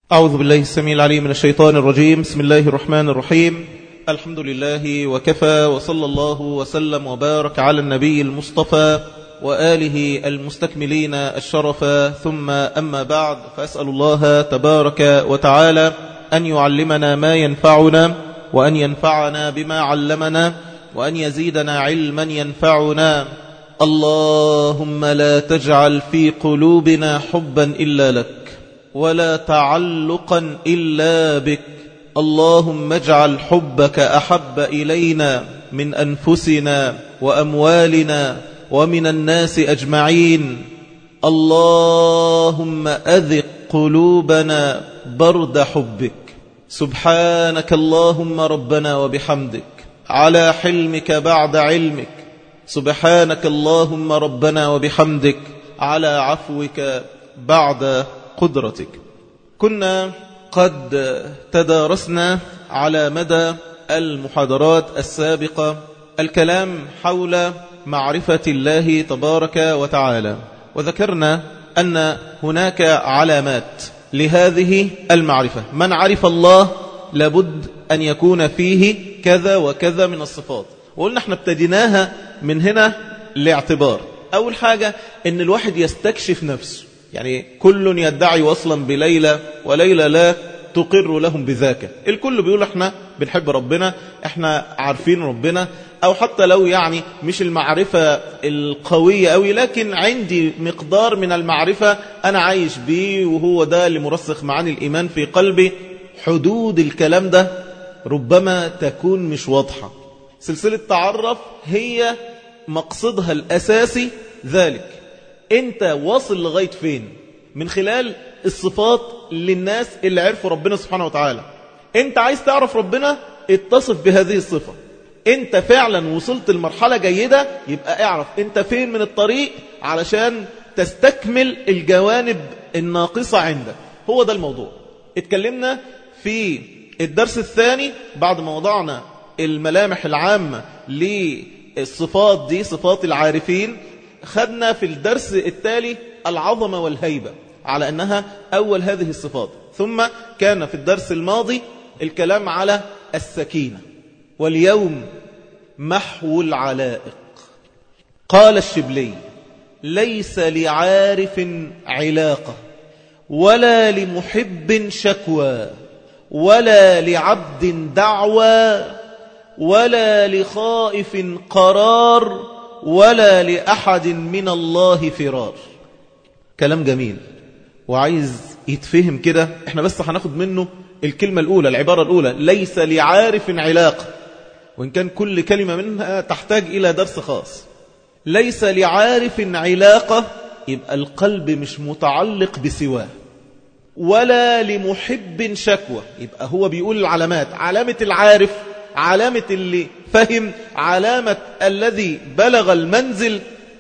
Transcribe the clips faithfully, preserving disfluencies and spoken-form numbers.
أعوذ بالله السميع العليم من الشيطان الرجيم. بسم الله الرحمن الرحيم. الحمد لله وكفى، وصلى الله وسلم وبارك على النبي المصطفى وآله المستكملين الشرفا، ثم أما بعد، فأسأل الله تبارك وتعالى أن يعلمنا ما ينفعنا، وأن ينفعنا بما علمنا، وأن يزيدنا علما ينفعنا. اللهم لا تجعل في قلوبنا حبا إلا لك، ولا تعلقا إلا بك. اللهم اجعل حبك أحب إلينا من أنفسنا وأموالنا ومن الناس أجمعين. اللهم أذق قلوبنا برد حبك. سبحانك اللهم ربنا وبحمدك على حلمك بعد علمك. سبحانك اللهم ربنا وبحمدك على عفوك بعد قدرتك. كنا قد تدارسنا على مدى المحاضرات السابقة الكلام حول معرفة الله تبارك وتعالى، وذكرنا أن هناك علامات لهذه المعرفة. من عرف الله لابد أن يكون فيه كذا وكذا من الصفات، وقلنا احنا ابتديناها من هنا لاعتبار. أول حاجة أن الواحد يستكشف نفسه، يعني كل يدعي وصلا بليلى وليلى لا تقر لهم بذاك. الكل بيقول احنا بنحب ربنا، احنا عارفين ربنا، او حتى لو يعني مش المعرفة القوية قوي، لكن عندي مقدار من المعرفة انا عايش بيه، وهو ده اللي مرسخ معاني الايمان في قلبي. حدود الكلام ده ربما تكون مش واضحة. سلسلة تعرف هي مقصدها الاساسي ذلك. انت واصل لغاية فين من خلال الصفات للناس اللي عرفوا ربنا سبحانه وتعالى. انت عايز تعرف ربنا، اتصف بهذه الصفة. انت فعلا وصلت لمرحلة جيدة، يبقى اعرف انت فين من الطريق علشان تستكمل الجوانب الناقصة عندك. هو ده الموضوع. اتكلمنا في الدرس الثاني بعد ما وضعنا الملامح العامة للصفات دي، صفات العارفين. خدنا في الدرس التالي العظمة والهيبة على أنها أول هذه الصفات. ثم كان في الدرس الماضي الكلام على السكينة. واليوم محو العلائق. قال الشبلي: ليس لعارف علاقة، ولا لمحب شكوى، ولا لعبد دعوى، ولا لخائف قرار، ولا لأحد من الله فرار. كلام جميل وعايز يتفهم كده. احنا بس هناخد منه الكلمة الأولى، العبارة الأولى: ليس لعارف علاقة، وإن كان كل كلمة منها تحتاج إلى درس خاص. ليس لعارف علاقة، يبقى القلب مش متعلق بسواه. ولا لمحب شكوى، يبقى هو بيقول العلامات. علامة العارف، علامة اللي فهم، علامة الذي بلغ المنزل،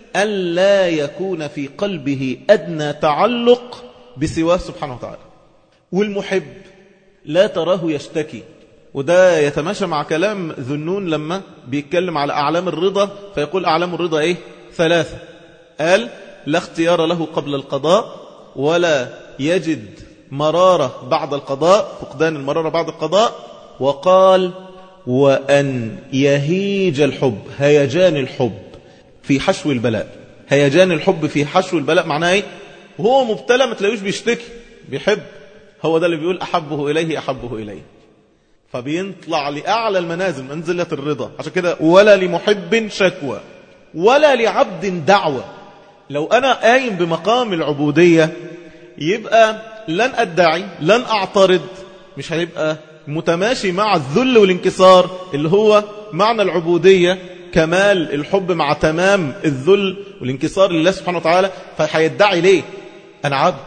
ألا يكون في قلبه أدنى تعلق بسواه سبحانه وتعالى. والمحب لا تراه يشتكي، وده يتماشى مع كلام ذو النون لما بيتكلم على أعلام الرضا، فيقول أعلام الرضا إيه؟ ثلاثة. قال: لا اختيار له قبل القضاء، ولا يجد مرارة بعد القضاء، فقدان المرارة بعد القضاء. وقال: وأن يهيج الحب، هيجان الحب في حشو البلاء. هيجان الحب في حشو البلاء معناه ايه؟ وهو مبتلى ما تلاقيش بيشتكي، بيحب. هو ده اللي بيقول أحبه إليه أحبه إليه، فبينطلع لأعلى المنازل، منزلة الرضا. عشان كده: ولا لمحب شكوى، ولا لعبد دعوة. لو أنا قايم بمقام العبودية، يبقى لن أدعي، لن أعترض، مش هيبقى متماشي مع الذل والانكسار اللي هو معنى العبودية، كمال الحب مع تمام الذل والانكسار لله سبحانه وتعالى. فهيدعي ليه؟ أنا عبد.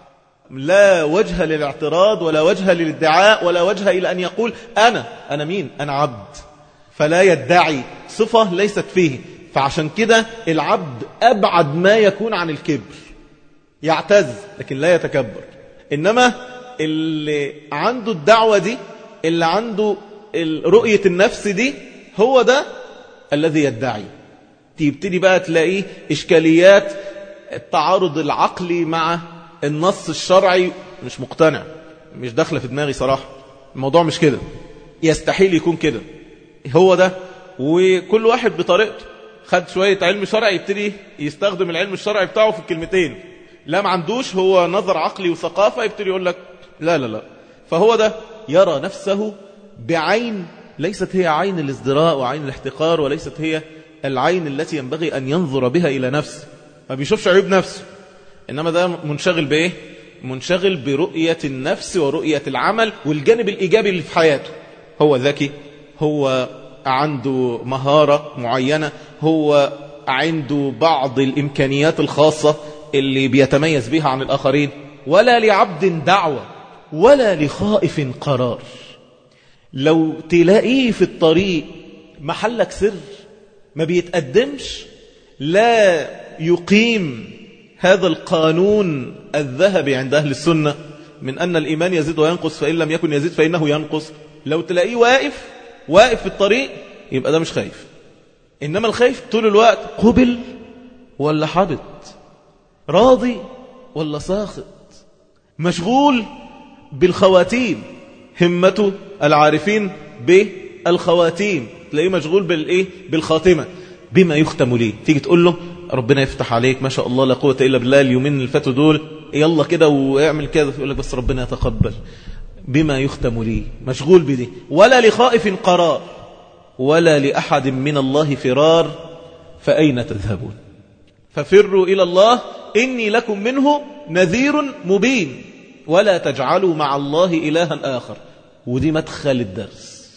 لا وجه للاعتراض، ولا وجه للادعاء، ولا وجه إلى أن يقول أنا أنا مين؟ أنا عبد. فلا يدعي صفة ليست فيه. فعشان كده العبد أبعد ما يكون عن الكبر. يعتز لكن لا يتكبر. إنما اللي عنده الدعوة دي، اللي عنده رؤية النفس دي، هو ده الذي يدعي. تبتدي بقى تلاقيه إشكاليات التعارض العقلي مع النص الشرعي، مش مقتنع. مش داخله في دماغي صراحة، الموضوع مش كده، يستحيل يكون كده. هو ده، وكل واحد بطريقته. خد شوية علم شرعي يبتدي يستخدم العلم الشرعي بتاعه في الكلمتين، لا ما عندوش هو نظر عقلي وثقافة يبتدي يقول لك لا لا لا. فهو ده يرى نفسه بعين ليست هي عين الازدراء وعين الاحتقار، وليست هي العين التي ينبغي أن ينظر بها إلى نفسه، ما بيشوفش عيوب نفسه، إنما ده منشغل بإيه؟ منشغل برؤية النفس ورؤية العمل والجانب الإيجابي اللي في حياته. هو ذكي، هو عنده مهارة معينة، هو عنده بعض الإمكانيات الخاصة اللي بيتميز بها عن الآخرين. ولا لعبد دعوة ولا لخائف قرار. لو تلاقيه في الطريق محلك سر ما بيتقدمش، لا يقيم هذا القانون الذهبي عند أهل السنة من أن الإيمان يزيد وينقص، فإن لم يكن يزيد فإنه ينقص. لو تلاقيه واقف واقف في الطريق يبقى ده مش خايف. إنما الخايف طول الوقت قبل ولا حبط، راضي ولا ساخط، مشغول بالخواتيم. همته العارفين بالخواتيم، تلاقيه مشغول بالإيه؟ بالخاتمة، بما يختم ليه. تيجي تقول له ربنا يفتح عليك ما شاء الله لا قوة إلا بالله، اليومين اللي فاتوا دول يلا كده واعمل كذا، يقول لك بس ربنا يتقبل. بما يختم ليه، مشغول بدي. ولا لخائف قرار ولا لأحد من الله فرار، فأين تذهبون؟ ففروا إلى الله إني لكم منه نذير مبين ولا تجعلوا مع الله إلها آخر. ودي مدخل الدرس،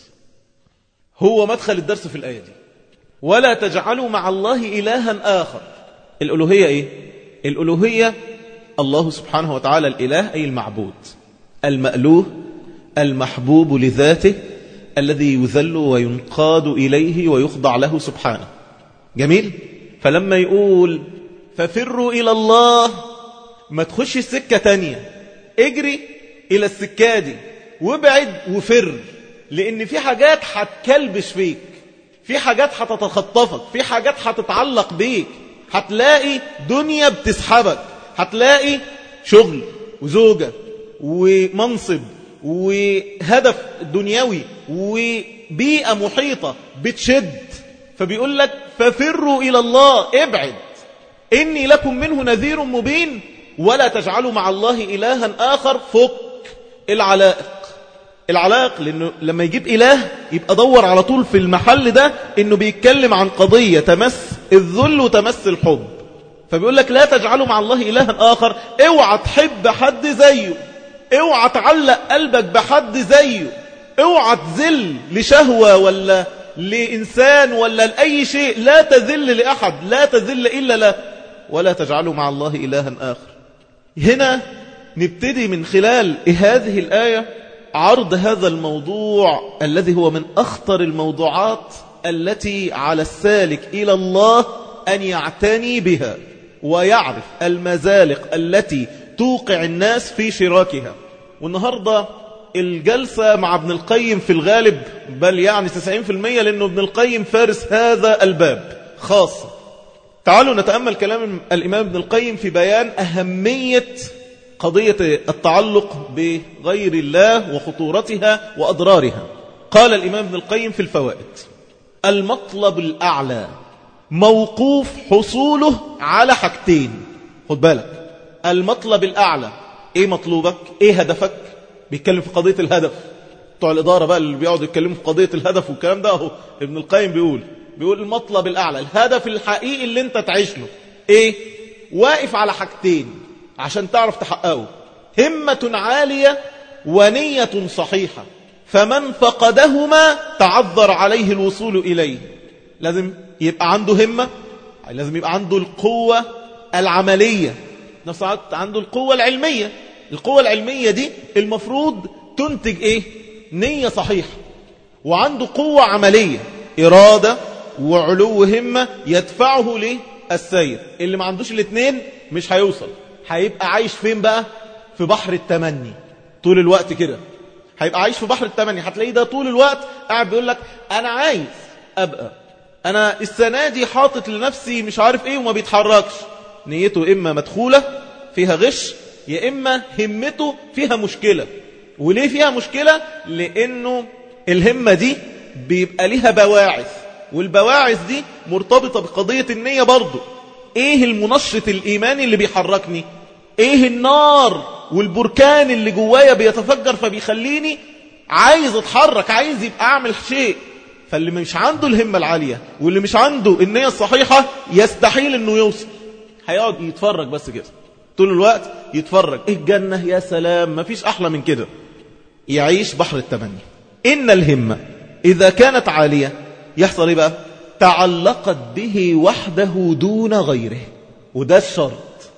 هو مدخل الدرس في الآية دي، ولا تجعلوا مع الله إلها آخر. الألوهية إيه؟ الألوهية الله سبحانه وتعالى الإله، أي المعبود المألوه المحبوب لذاته، الذي يذل وينقاد إليه ويخضع له سبحانه. جميل؟ فلما يقول ففروا إلى الله، ما تخش السكة تانية، اجري إلى السكة دي وابعد وفر، لأن في حاجات هتكلبش فيك، في حاجات هتتخطفك، في حاجات هتتعلق بيك، هتلاقي دنيا بتسحبك، هتلاقي شغل وزوجة ومنصب وهدف دنيوي وبيئة محيطة بتشد. فبيقول لك ففروا إلى الله، ابعد، إني لكم منه نذير مبين ولا تجعلوا مع الله إلها آخر. فك العلائق، العلائق، لأنه لما يجيب إله يبقى دور على طول في المحل ده إنه بيتكلم عن قضية تمس الذل وتمس الحب. فبيقول لك لا تجعلوا مع الله إلها آخر. اوعى تحب حد زيه، اوعى تعلق قلبك بحد زيه، اوعى تذل لشهوة ولا لإنسان ولا لأي شيء، لا تذل لأحد، لا تذل إلا له. ولا تجعلوا مع الله إلها آخر. هنا نبتدي من خلال هذه الآية عرض هذا الموضوع الذي هو من أخطر الموضوعات التي على السالك إلى الله أن يعتني بها ويعرف المزالق التي توقع الناس في شراكها. والنهاردة الجلسة مع ابن القيم في الغالب، بل يعني تسعين في المية، لأنه ابن القيم فارس هذا الباب خاصة. تعالوا نتأمل كلام الإمام ابن القيم في بيان أهمية قضية التعلق بغير الله وخطورتها وأضرارها. قال الإمام ابن القيم في الفوائد: المطلب الأعلى موقوف حصوله على حاجتين. خد بالك، المطلب الأعلى، إيه مطلوبك؟ إيه هدفك؟ بيتكلم في قضية الهدف. بتوع الإدارة بقى اللي بيقعدوا يتكلموا في قضية الهدف والكلام ده، اهو ابن القيم بيقول بيقول المطلب الأعلى، الهدف الحقيقي اللي انت تعيش له إيه؟ واقف على حاجتين عشان تعرف تحققه: همة عالية ونية صحيحة، فمن فقدهما تعذر عليه الوصول إليه. لازم يبقى عنده همة، لازم يبقى عنده القوة العملية، نفس عنده القوة العلمية. القوة العلمية دي المفروض تنتج إيه؟ نية صحيحة. وعنده قوة عملية، إرادة وعلو همة يدفعه للسير. اللي ما عندوش الاثنين مش هيوصل، هيبقى عايش فين بقى؟ في بحر التمني طول الوقت كده. هيبقى عايش في بحر التمني، هتلاقيه ده طول الوقت قاعد بيقول لك أنا عايز أبقى، أنا السنة دي حاطط لنفسي مش عارف إيه، وما بيتحركش. نيته إما مدخولة فيها غش، يا إما همته فيها مشكلة. وليه فيها مشكلة؟ لأنه الهمة دي بيبقى ليها بواعث، والبواعث دي مرتبطة بقضية النية برضو. ايه المنشط الإيماني اللي بيحركني؟ ايه النار والبركان اللي جوايا بيتفجر فبيخليني عايز اتحرك، عايز يبقى اعمل شيء. فاللي مش عنده الهمة العالية واللي مش عنده النية الصحيحة يستحيل انه يوصل، هيقعد يتفرج بس كده طول الوقت، يتفرج. ايه الجنة، يا سلام، مفيش احلى من كده. يعيش بحر التمني. ان الهمة اذا كانت عالية يحصل ايه بقى؟ تعلقت به وحده دون غيره. وده الشرط.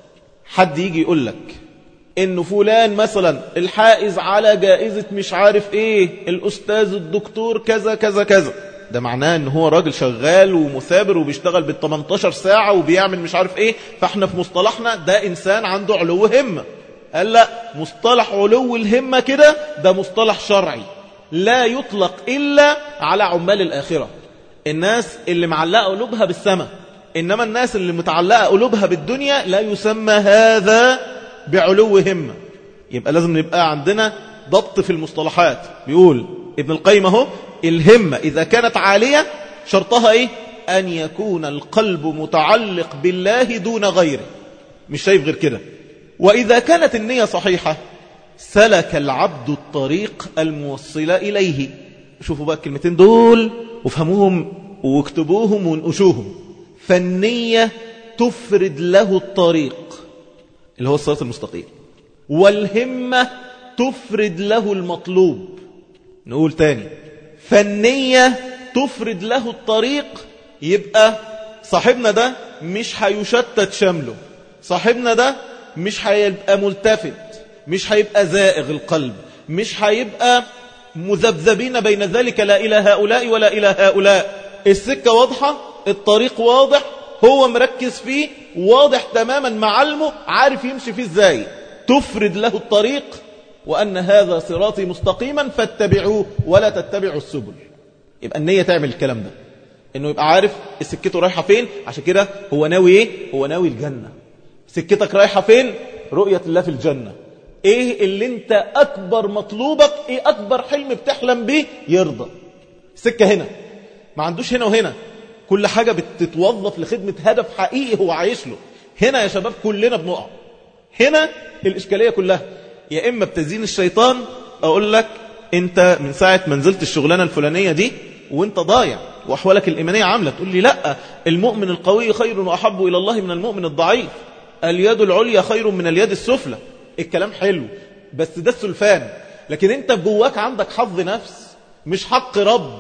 حد يجي يقول لك انه فلان مثلا الحائز على جائزة مش عارف ايه، الاستاذ الدكتور كذا كذا كذا، ده معناه ان هو راجل شغال ومثابر وبيشتغل بالتمنتاشر ساعة وبيعمل مش عارف ايه، فاحنا في مصطلحنا ده انسان عنده علو همة. قال لا، مصطلح علو الهمة كده ده مصطلح شرعي لا يطلق إلا على عمال الآخرة، الناس اللي معلقة قلوبها بالسماء. إنما الناس اللي متعلقة قلوبها بالدنيا لا يسمى هذا بعلو همة. يبقى لازم نبقى عندنا ضبط في المصطلحات. بيقول ابن القيم اهو: الهمة إذا كانت عالية شرطها إيه؟ أن يكون القلب متعلق بالله دون غيره، مش شايف غير كده. وإذا كانت النية صحيحة سلك العبد الطريق الموصل إليه. شوفوا بقى الكلمتين دول وفهموهم واكتبوهم وانقشوهم. فالنية تفرد له الطريق اللي هو الصراط المستقيم، والهمة تفرد له المطلوب. نقول تاني: فالنية تفرد له الطريق. يبقى صاحبنا ده مش هيشتت شمله، صاحبنا ده مش هيبقى ملتفت، مش هيبقى زائغ القلب، مش هيبقى مذبذبين بين ذلك، لا إلى هؤلاء ولا إلى هؤلاء. السكة واضحة، الطريق واضح، هو مركز فيه، واضح تماما، معلمه، عارف يمشي فيه ازاي. تفرد له الطريق، وأن هذا صراطي مستقيما فاتبعوه ولا تتبعوا السبل. يبقى النية تعمل الكلام ده، انه يبقى عارف سكته رايحة فين. عشان كده هو ناوي ايه؟ هو ناوي الجنة. سكتك رايحة فين؟ رؤية الله في الجنة. ايه اللي انت اكبر مطلوبك، ايه اكبر حلم بتحلم بيه؟ يرضى. سكة هنا، ما عندوش هنا وهنا، كل حاجة بتتوظف لخدمة هدف حقيقي هو عايش له. هنا يا شباب كلنا بنقع، هنا الإشكالية كلها. يا إما بتزين الشيطان، أقول لك أنت من ساعة ما نزلت الشغلانة الفلانية دي وأنت ضايع وأحوالك الإيمانية عاملة، تقول لي لا، المؤمن القوي خير وأحب إلى الله من المؤمن الضعيف، اليد العليا خير من اليد السفلى. الكلام حلو بس ده السلفان، لكن أنت جواك عندك حظ نفس مش حق رب.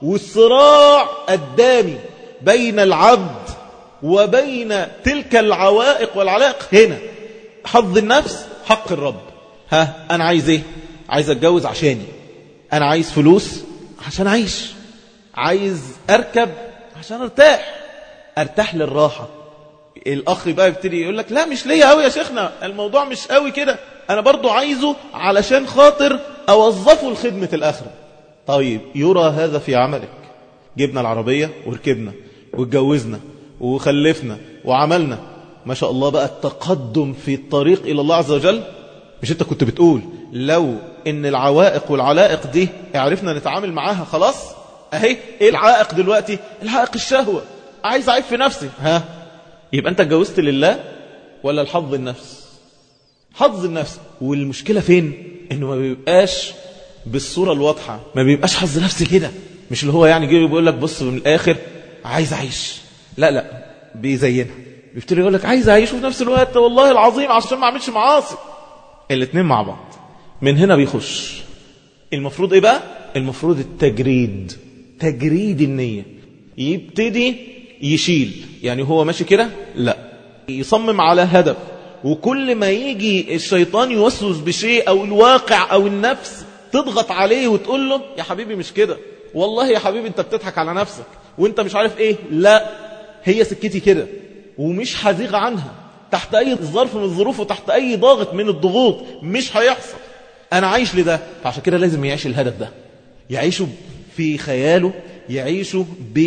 والصراع الدامي بين العبد وبين تلك العوائق والعلائق هنا. حظ النفس، حق الرب. ها، أنا عايز إيه؟ عايز أتجوز عشاني، أنا عايز فلوس عشان أعيش، عايز أركب عشان أرتاح، أرتاح للراحة. الأخ بقى يبتدي يقول لك لا مش ليا قوي يا شيخنا، الموضوع مش قوي كده، أنا برضو عايزه علشان خاطر أوظفه لخدمة الآخرة. طيب يرى هذا في عملك؟ جبنا العربية وركبنا واتجوزنا وخلفنا وعملنا ما شاء الله، بقى التقدم في الطريق إلى الله عز وجل. مش انت كنت بتقول لو ان العوائق والعلائق دي عرفنا نتعامل معاها خلاص؟ اهي ايه العائق دلوقتي؟ العائق الشهوة، عايز اعيب في نفسي. ها، يبقى انت اتجوزت لله ولا الحظ النفس؟ حظ النفس. والمشكلة فين؟ انه ما بيبقاش بالصورة الواضحة، ما بيبقاش حظ نفسي كده، مش اللي هو يعني جاي بيقول لك بص من الاخر عايز اعيش، لا لا، بيزينها، بيبتدي يقول لك عايز اعيش وفي نفس الوقت والله العظيم عشان ما اعملش معاصي. الاثنين مع بعض، من هنا بيخش. المفروض ايه بقى؟ المفروض التجريد، تجريد النية. يبتدي يشيل، يعني هو ماشي كده لا، يصمم على هدف، وكل ما يجي الشيطان يوسوس بشيء او الواقع او النفس تضغط عليه وتقول له يا حبيبي مش كده، والله يا حبيبي انت بتضحك على نفسك وانت مش عارف ايه، لا هي سكتي كده ومش هزيغ عنها تحت اي ظرف من الظروف وتحت اي ضاغط من الضغوط، مش هيحصل، انا عايش لده. فعشان كده لازم يعيش الهدف ده، يعيشه في خياله، يعيشه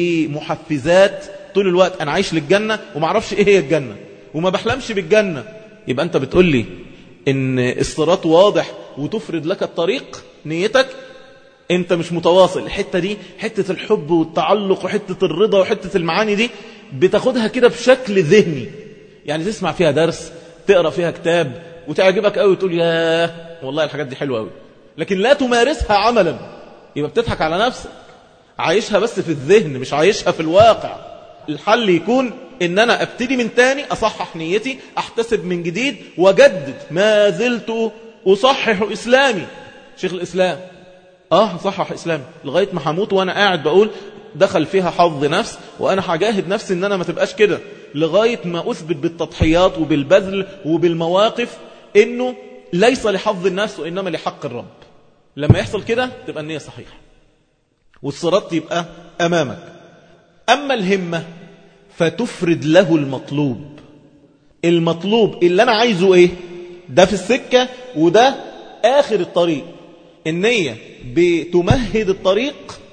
بمحفزات طول الوقت. انا عايش للجنة وما اعرفش ايه هي الجنة وما بحلمش بالجنة. يبقى انت بتقول لي ان الصراط واضح وتفرد لك الطريق نيتك انت مش متواصل. الحتة دي حتة الحب والتعلق وحتة الرضا وحتة المعاني دي بتاخدها كده بشكل ذهني، يعني تسمع فيها درس، تقرأ فيها كتاب وتعجبك قوي وتقول ياه والله الحاجات دي حلوة قوي، لكن لا تمارسها عملا، يبقى بتضحك على نفسك، عايشها بس في الذهن مش عايشها في الواقع. الحل يكون ان انا ابتدي من تاني، اصحح نيتي، احتسب من جديد واجدد. ما زلت اصحح اسلامي، شيخ الاسلام اه صحح اسلامي لغاية ما هموت وانا قاعد بقول دخل فيها حظ نفس، وانا هجاهد نفسي ان انا ما تبقاش كده، لغاية ما اثبت بالتضحيات وبالبذل وبالمواقف انه ليس لحظ النفس وانما لحق الرب. لما يحصل كده تبقى النية صحيحة والصراط يبقى امامك. اما الهمة فتفرد له المطلوب. المطلوب اللي انا عايزه ايه؟ ده في السكة وده اخر الطريق. النية بتمهد الطريق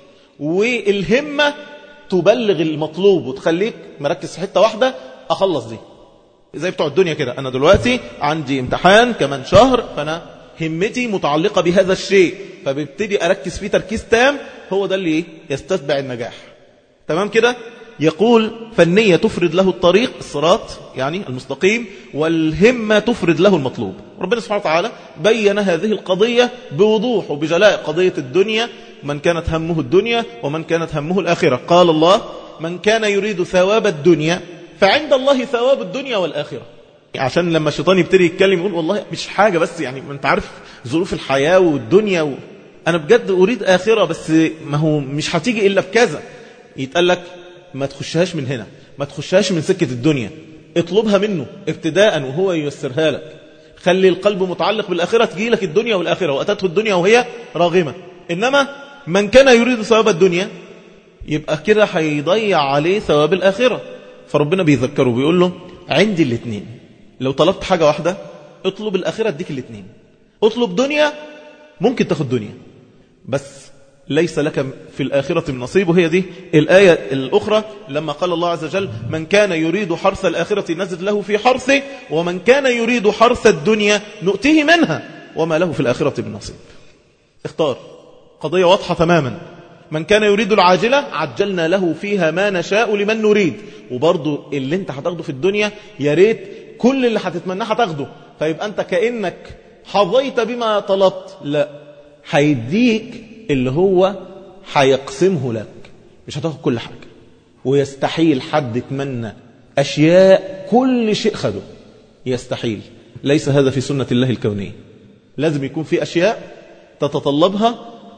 والهمة تبلغ المطلوب وتخليك مركز في حتة واحدة، اخلص دي. زي بتوع الدنيا كده، انا دلوقتي عندي امتحان كمان شهر، فانا همتي متعلقة بهذا الشيء، فببتدي اركز فيه تركيز تام، هو ده اللي يستتبع النجاح. تمام كده؟ يقول فالنية تفرد له الطريق الصراط يعني المستقيم، والهمة تفرد له المطلوب. ربنا سبحانه وتعالى بين هذه القضية بوضوح وبجلاء، قضية الدنيا، من كانت همه الدنيا ومن كانت همه الآخرة. قال الله من كان يريد ثواب الدنيا فعند الله ثواب الدنيا والآخرة. عشان لما الشيطان يبتدي يتكلم يقول والله مش حاجة، بس يعني ما انت عارف ظروف الحياة والدنيا و... أنا بجد أريد آخرة، بس ما هو مش هتيجي إلا بكذا. يتقال لك ما تخشهاش من هنا، ما تخشهاش من سكة الدنيا، اطلبها منه ابتداء وهو ييسرها لك. خلي القلب متعلق بالآخرة تجي لك الدنيا والآخرة، وأتته الدنيا وهي راغمة. إنما من كان يريد ثواب الدنيا يبقى كده هيضيع عليه ثواب الآخرة. فربنا بيذكره بيقول له عندي الاثنين، لو طلبت حاجة واحدة اطلب الآخرة اديك الاثنين. اطلب دنيا ممكن تاخد دنيا بس ليس لك في الآخرة من نصيب. وهي دي الآية الأخرى لما قال الله عز وجل من كان يريد حرث الآخرة نزد له في حرثه ومن كان يريد حرث الدنيا نؤتيه منها وما له في الآخرة من نصيب. اختار، قضية واضحة تماما. من كان يريد العاجلة عجلنا له فيها ما نشاء لمن نريد. وبرضو اللي انت هتاخده في الدنيا يا ريت كل اللي هتتمناه هتاخده، فيبقى انت كأنك حظيت بما طلبت. لا، هيديك اللي هو هيقسمه لك، مش هتاخد كل حاجة. ويستحيل حد يتمنى أشياء كل شيء خده، يستحيل. ليس هذا في سنة الله الكونية. لازم يكون في أشياء تتطلبها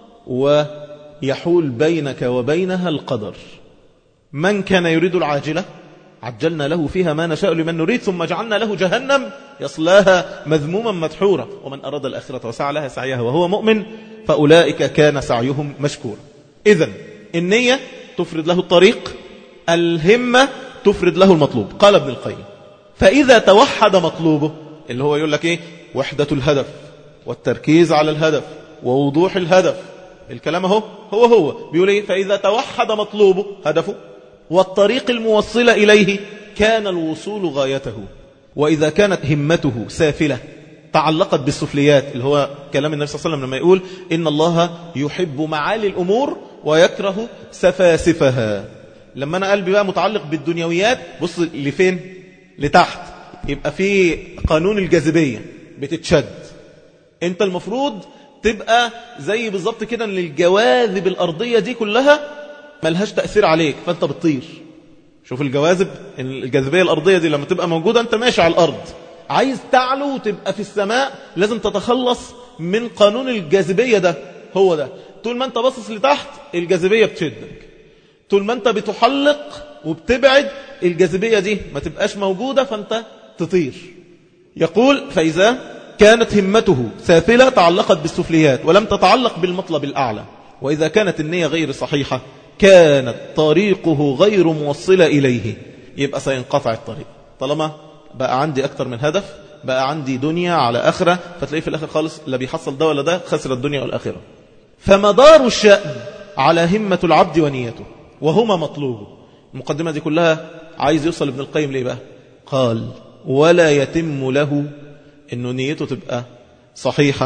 ويحول بينك وبينها القدر. من كان يريد العاجلة عجلنا له فيها ما نشاء لمن نريد ثم جعلنا له جهنم يصلاها مذموما مدحورا ومن أراد الآخرة وسعى لها سعيها وهو مؤمن فأولئك كان سعيهم مشكورا. إذن النية تفرد له الطريق، الهمة تفرد له المطلوب. قال ابن القيم فإذا توحد مطلوبه، اللي هو يقول لك إيه؟ وحدة الهدف والتركيز على الهدف ووضوح الهدف. الكلام هو هو هو بيقول إيه؟ فإذا توحد مطلوبه هدفه والطريق الموصلة إليه كان الوصول غايته. وإذا كانت همته سافلة تعلقت بالسفليات، اللي هو كلام النبي صلى الله عليه وسلم لما يقول إن الله يحب معالي الأمور ويكره سفاسفها. لما أنا قلبي بقى متعلق بالدنيويات، بص لفين؟ لتحت، يبقى في قانون الجاذبية بتتشد. انت المفروض تبقى زي بالظبط كده ان الجواذب الأرضية دي كلها ملهاش تأثير عليك، فانت بتطير. شوف الجواذب الجاذبية الأرضية دي لما تبقى موجودة انت ماشي على الأرض، عايز تعلو وتبقى في السماء لازم تتخلص من قانون الجاذبية ده. هو ده، طول ما انت باصص لتحت الجاذبية بتشدك، طول ما انت بتحلق وبتبعد الجاذبية دي ما تبقاش موجودة فانت تطير. يقول فإذا كانت همته سافلة تعلقت بالسفليات ولم تتعلق بالمطلب الأعلى، وإذا كانت النية غير صحيحة كانت طريقه غير موصلة إليه، يبقى سينقطع الطريق. طالما بقى عندي أكتر من هدف، بقى عندي دنيا على آخرة، فتلاقيه في الآخر خالص لا بيحصل ده ولا ده، خسر الدنيا والآخرة. فمدار الشأن على همة العبد ونيته وهما مطلوبه. المقدمة دي كلها عايز يوصل ابن القيم ليه بقى؟ قال ولا يتم له إنه نيته تبقى صحيحة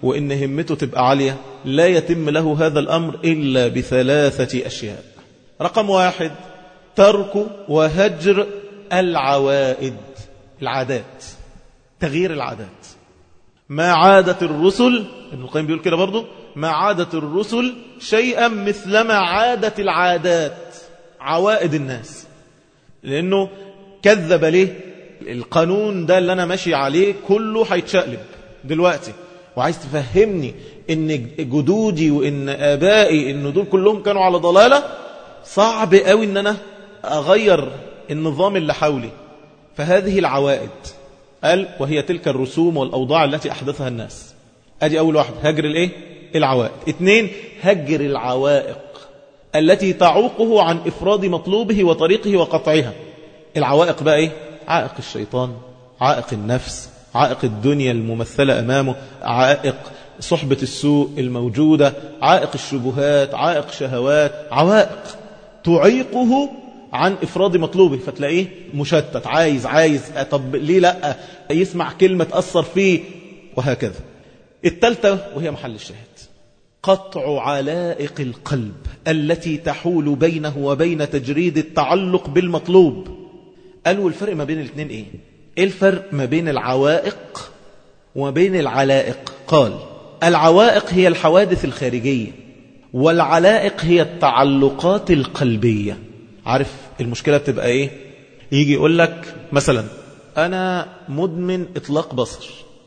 وإن همته تبقى عالية، لا يتم له هذا الأمر إلا بثلاثة أشياء. رقم واحد، ترك وهجر العوائد، العادات، تغيير العادات. ما عادت الرسل، ابن القيم بيقول كده برضو، ما عادت الرسل شيئا مثلما عادت العادات، عوائد الناس. لأنه كذب ليه؟ القانون ده اللي أنا ماشي عليه كله هيتشقلب دلوقتي، وعايز تفهمني إن جدودي وإن آبائي إن دول كلهم كانوا على ضلالة، صعب قوي إن أنا أغير النظام اللي حولي. فهذه العوائد، قال وهي تلك الرسوم والأوضاع التي أحدثها الناس. أدي أول واحد، هجر الإيه؟ العوائد. اثنين، هجر العوائق التي تعوقه عن إفراد مطلوبه وطريقه وقطعها. العوائق بقى إيه؟ عائق الشيطان، عائق النفس، عائق الدنيا الممثلة أمامه، عائق صحبة السوء الموجودة، عائق الشبهات، عائق شهوات، عوائق تعيقه عن إفراد مطلوبه، فتلاقيه مشتت، عايز عايز طب ليه لا يسمع كلمة تأثر فيه، وهكذا. الثالثة وهي محل الشاهد، قطع علائق القلب التي تحول بينه وبين تجريد التعلق بالمطلوب. قالوا الفرق ما بين الاثنين ايه؟ ايه الفرق ما بين العوائق وما بين العلائق؟ قال العوائق هي الحوادث الخارجية، والعلائق هي التعلقات القلبية. عارف المشكلة بتبقى ايه؟ يجي يقول لك مثلا انا مدمن اطلاق بصر،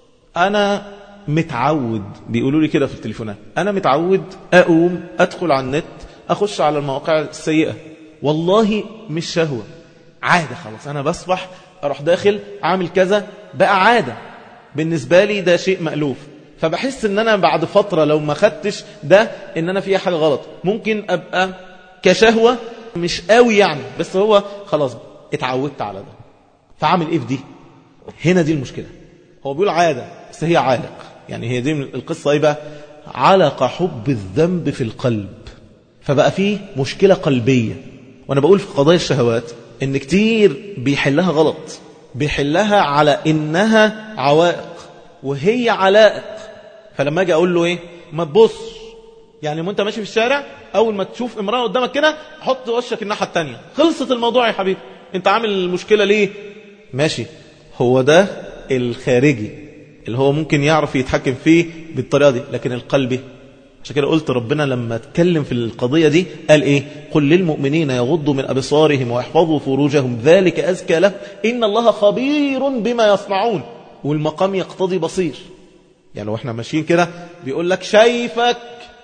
انا متعود، بيقولوا لي كده في التليفونات، انا متعود اقوم ادخل على النت اخش على المواقع السيئة، والله مش شهوة، عادة خلاص، انا بصبح اروح داخل عامل كذا، بقى عادة بالنسبة لي، ده شيء مألوف. فبحس ان انا بعد فترة لو ما خدتش ده ان انا فيها حاجة غلط، ممكن ابقى كشهوة مش قوي يعني، بس هو خلاص اتعودت على ده، فعامل ايه في دي؟ هنا دي المشكلة. هو بيقول عادة بس هي عالق، يعني هي دي القصة ايه بقى؟ علق حب الذنب في القلب، فبقى فيه مشكلة قلبية. وانا بقول في قضايا الشهوات ان كتير بيحلها غلط، بيحلها على انها عوائق وهي علائق. فلما اجي اقول له ايه؟ ما تبص، يعني وانت ماشي في الشارع اول ما تشوف امرأة قدامك كده حط وشك الناحية التانية، خلصت الموضوع يا حبيبي، انت عامل المشكلة ليه؟ ماشي، هو ده الخارجي اللي هو ممكن يعرف يتحكم فيه بالطريقة دي، لكن القلبي. عشان كده قلت ربنا لما اتكلم في القضية دي قال ايه؟ قل للمؤمنين يغضوا من أبصارهم ويحفظوا فروجهم ذلك أزكى له إن الله خبير بما يصنعون. والمقام يقتضي بصير، يعني لو احنا ماشيين كده بيقول لك شايفك،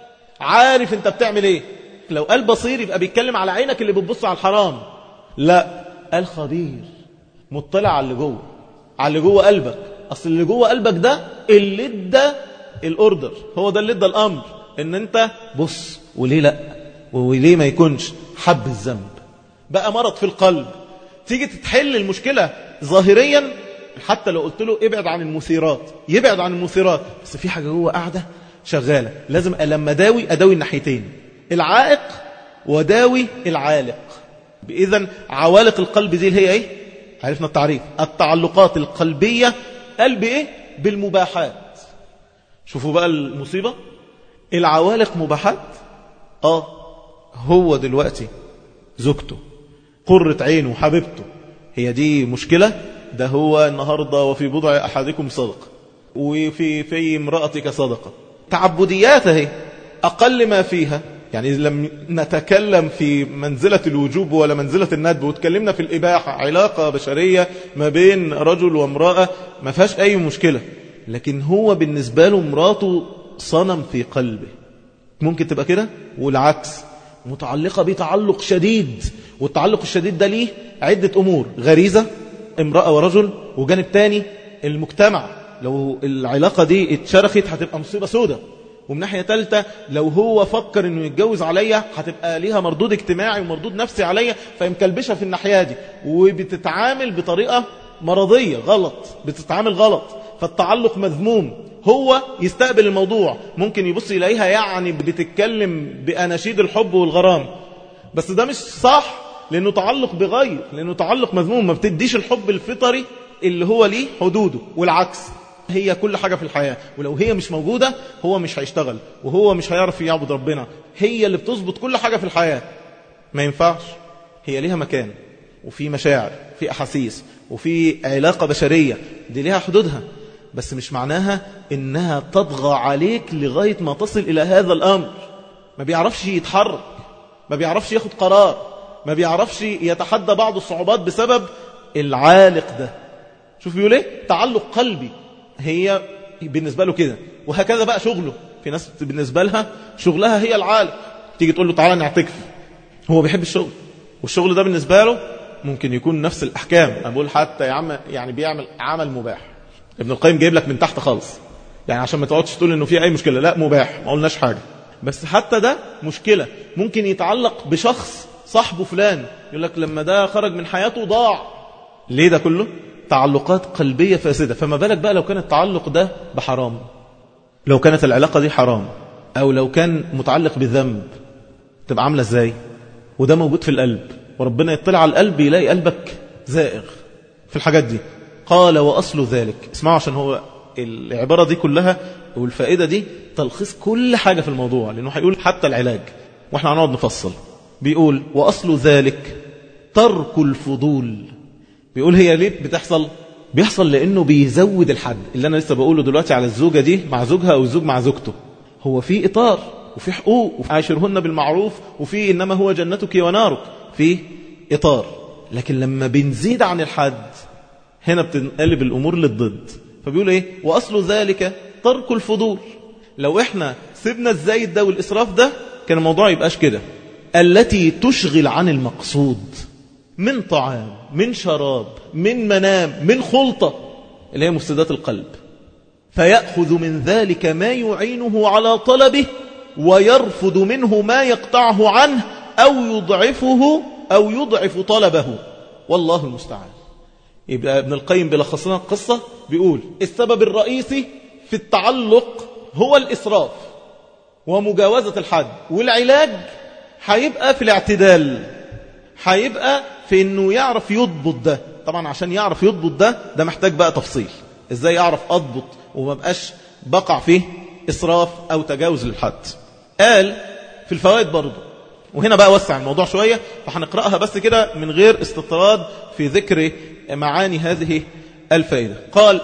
عارف انت بتعمل ايه. لو قال بصير يبقى بيتكلم على عينك اللي بتبص على الحرام، لا، قال خبير، مطلع على اللي جوه، على اللي جوه قلبك. اصل اللي جوه قلبك ده اللي ادى الاوردر، هو ده اللي ادى الامر ان انت بص، وليه لا، وليه ما يكونش حب الذنب بقى مرض في القلب. تيجي تتحل المشكلة ظاهريا، حتى لو قلت له ابعد عن المثيرات يبعد عن المثيرات، بس في حاجة جوه قاعدة شغالة، لازم لما داوي أداوي الناحيتين، العائق وداوي العالق. إذن عوالق القلب دي هي ايه؟ عرفنا التعريف، التعلقات القلبية. قلب ايه؟ بالمباحات. شوفوا بقى المصيبة، العوالق مباحات. اه هو دلوقتي زوجته قرة عينه وحبيبته، هي دي مشكلة؟ ده هو النهاردة وفي بضع أحدكم صدقة، وفي في امرأتك صدقة، تعبديات هي أقل ما فيها. يعني لم نتكلم في منزلة الوجوب ولا منزلة الندب، وتكلمنا في الإباحة، علاقة بشرية ما بين رجل وامرأة ما فيهاش أي مشكلة، لكن هو بالنسبة له مراته صنم في قلبه. ممكن تبقى كده، والعكس، متعلقة بيه تعلق شديد، والتعلق الشديد ده ليه عدة أمور: غريزة امرأة ورجل، وجانب تاني المجتمع، لو العلاقة دي اتشرخت هتبقى مصيبة سودة، ومن ناحية ثالثة لو هو فكر انه يتجوز عليا هتبقى ليها مردود اجتماعي ومردود نفسي عليا، فيمكلبشها في الناحية دي، وبتتعامل بطريقة مرضية غلط، بتتعامل غلط، فالتعلق مذموم. هو يستقبل الموضوع، ممكن يبص إليها يعني بتتكلم بأناشيد الحب والغرام، بس ده مش صح، لأنه تعلق بغير، لأنه تعلق مذموم، ما بتديش الحب الفطري اللي هو ليه حدوده، والعكس. هي كل حاجة في الحياة، ولو هي مش موجودة هو مش هيشتغل وهو مش هيعرف يعبد ربنا. هي اللي بتظبط كل حاجة في الحياة. ما ينفعش. هي ليها مكان وفي مشاعر وفي أحاسيس وفي علاقة بشرية، دي ليها حدودها، بس مش معناها إنها تضغى عليك لغاية ما تصل إلى هذا الأمر. ما بيعرفش يتحرك، ما بيعرفش ياخد قرار، ما بيعرفش يتحدى بعض الصعوبات بسبب العالق ده. شوف بيقول ايه؟ تعلق قلبي. هي بالنسبة له كده، وهكذا بقى شغله. في ناس بالنسبة لها شغلها هي العالق، تيجي تقول له تعالى نعتكف، هو بيحب الشغل، والشغل ده بالنسبة له ممكن يكون نفس الأحكام. أنا بقول حتى يا عم يعني بيعمل عمل مباح. ابن القيم جايب لك من تحت خالص، يعني عشان ما تقعدش تقول انه في اي مشكلة، لا مباح، ما قلناش حاجة، بس حتى ده مشكلة. ممكن يتعلق بشخص صاحبه فلان، يقول لك لما ده خرج من حياته ضاع. ليه ده كله؟ تعلقات قلبية فاسدة. فما بالك بقى لو كان التعلق ده بحرام، لو كانت العلاقة دي حرام، أو لو كان متعلق بذنب، تبقى عاملة ازاي؟ وده موجود في القلب، وربنا يطلع على القلب يلاقي قلبك زائغ في الحاجات دي. قال وأصل ذلك، اسمعوا عشان هو العبارة دي كلها والفائدة دي تلخيص كل حاجة في الموضوع، لأنه هيقول حتى العلاج وإحنا هنقعد نفصل. بيقول وأصل ذلك ترك الفضول. بيقول هي ليه بتحصل؟ بيحصل لأنه بيزود الحد اللي أنا لسه بقوله دلوقتي على الزوجة دي مع زوجها أو الزوج مع زوجته. هو في إطار وفي حقوق وفي عاشرهن بالمعروف وفي إنما هو جنتك ونارك، في إطار. لكن لما بنزيد عن الحد هنا بتنقلب الأمور للضد. فبيقول إيه؟ وأصل ذلك ترك الفضول. لو إحنا سيبنا الزايد ده والإسراف ده كان الموضوع يبقاش كده. التي تشغل عن المقصود من طعام، من شراب، من منام، من خلطة، اللي هي مفسدات القلب. فيأخذ من ذلك ما يعينه على طلبه، ويرفض منه ما يقطعه عنه أو يضعفه أو يضعف طلبه، والله المستعان. يبقى ابن القيم بلخص لنا القصة، بيقول السبب الرئيسي في التعلق هو الإسراف ومجاوزة الحد، والعلاج هيبقى في الاعتدال، هيبقى في انه يعرف يضبط ده. طبعا عشان يعرف يضبط ده ده محتاج بقى تفصيل، ازاي يعرف اضبط وما بقاش بقع فيه اسراف او تجاوز للحد. قال في الفوائد برضه، وهنا بقى وسع الموضوع شوية فهنقرأها بس كده من غير استطراد في ذكر معاني هذه الفائدة. قال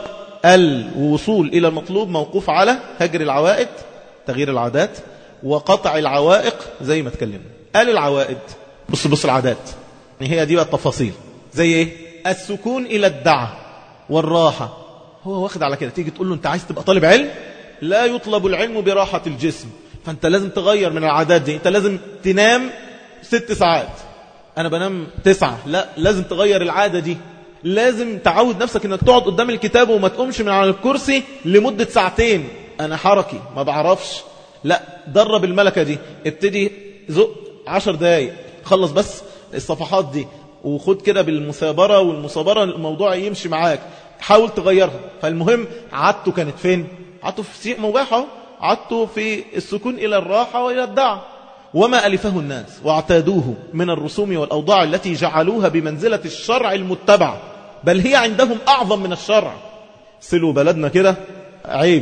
الوصول إلى المطلوب موقوف على هجر العوائد، تغيير العادات، وقطع العوائق زي ما تكلمنا. قال العوائد، بص بص العادات، يعني هي دي بقى التفاصيل. زي ايه؟ السكون إلى الدعة والراحة. هو واخد على كده، تيجي تقول له انت عايز تبقى طالب علم، لا يطلب العلم براحة الجسم، فانت لازم تغير من العادات دي. انت لازم تنام ست ساعات، انا بنام تسعة، لا لازم تغير العادة دي. لازم تعود نفسك انك تقعد قدام الكتاب وما تقومش من على الكرسي لمدة ساعتين. انا حركي ما بعرفش، لا درب الملكة دي. ابتدي زق عشر دقايق، خلص بس الصفحات دي وخد كده بالمثابرة والمصابرة، الموضوع يمشي معاك، حاول تغيرها. فالمهم عادته كانت فين؟ عادته في شيء مباح، عادته في السكون إلى الراحة وإلى الدعوة. وما ألفه الناس واعتادوه من الرسوم والأوضاع التي جعلوها بمنزلة الشرع المتبع، بل هي عندهم أعظم من الشرع. صلوا بلدنا كده عيب.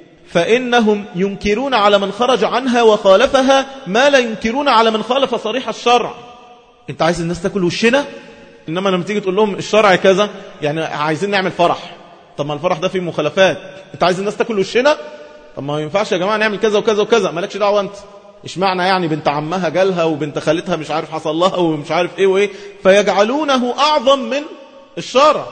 فإنهم ينكرون على من خرج عنها وخالفها ما لا ينكرون على من خالف صريح الشرع. انت عايز الناس تاكل وشنا، انما لما تيجي تقول لهم الشرع كذا، يعني عايزين نعمل فرح، طب ما الفرح ده فيه مخالفات، انت عايز الناس تاكل وشنا، طب ما ينفعش يا جماعه نعمل كذا وكذا وكذا، مالكش دعوه انت. ايش معنى يعني بنت عمها جالها وبنت خالتها مش عارف حصل لها ومش عارف ايه وايه، فيجعلونه اعظم من الشرع.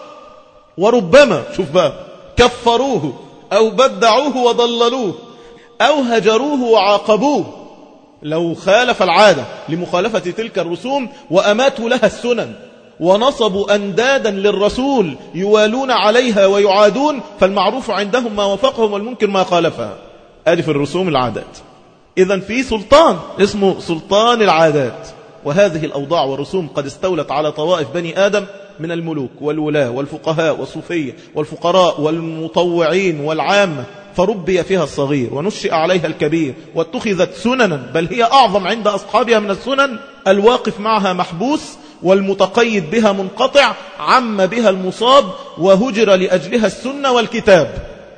وربما شوف بقى كفروه او بدعوه وضللوه او هجروه وعاقبوه لو خالف العادة لمخالفة تلك الرسوم، وأماتوا لها السنن ونصبوا أندادا للرسول يوالون عليها ويعادون، فالمعروف عندهم ما وفقهم والمنكر ما خالفها. آدي في الرسوم العادات. إذن في سلطان اسمه سلطان العادات، وهذه الأوضاع والرسوم قد استولت على طوائف بني آدم من الملوك والولاة والفقهاء والصوفية والفقراء والمطوعين والعامة، فربي فيها الصغير ونشئ عليها الكبير، واتخذت سننا بل هي أعظم عند أصحابها من السنن. الواقف معها محبوس، والمتقيد بها منقطع، عم بها المصاب، وهجر لأجلها السنة والكتاب.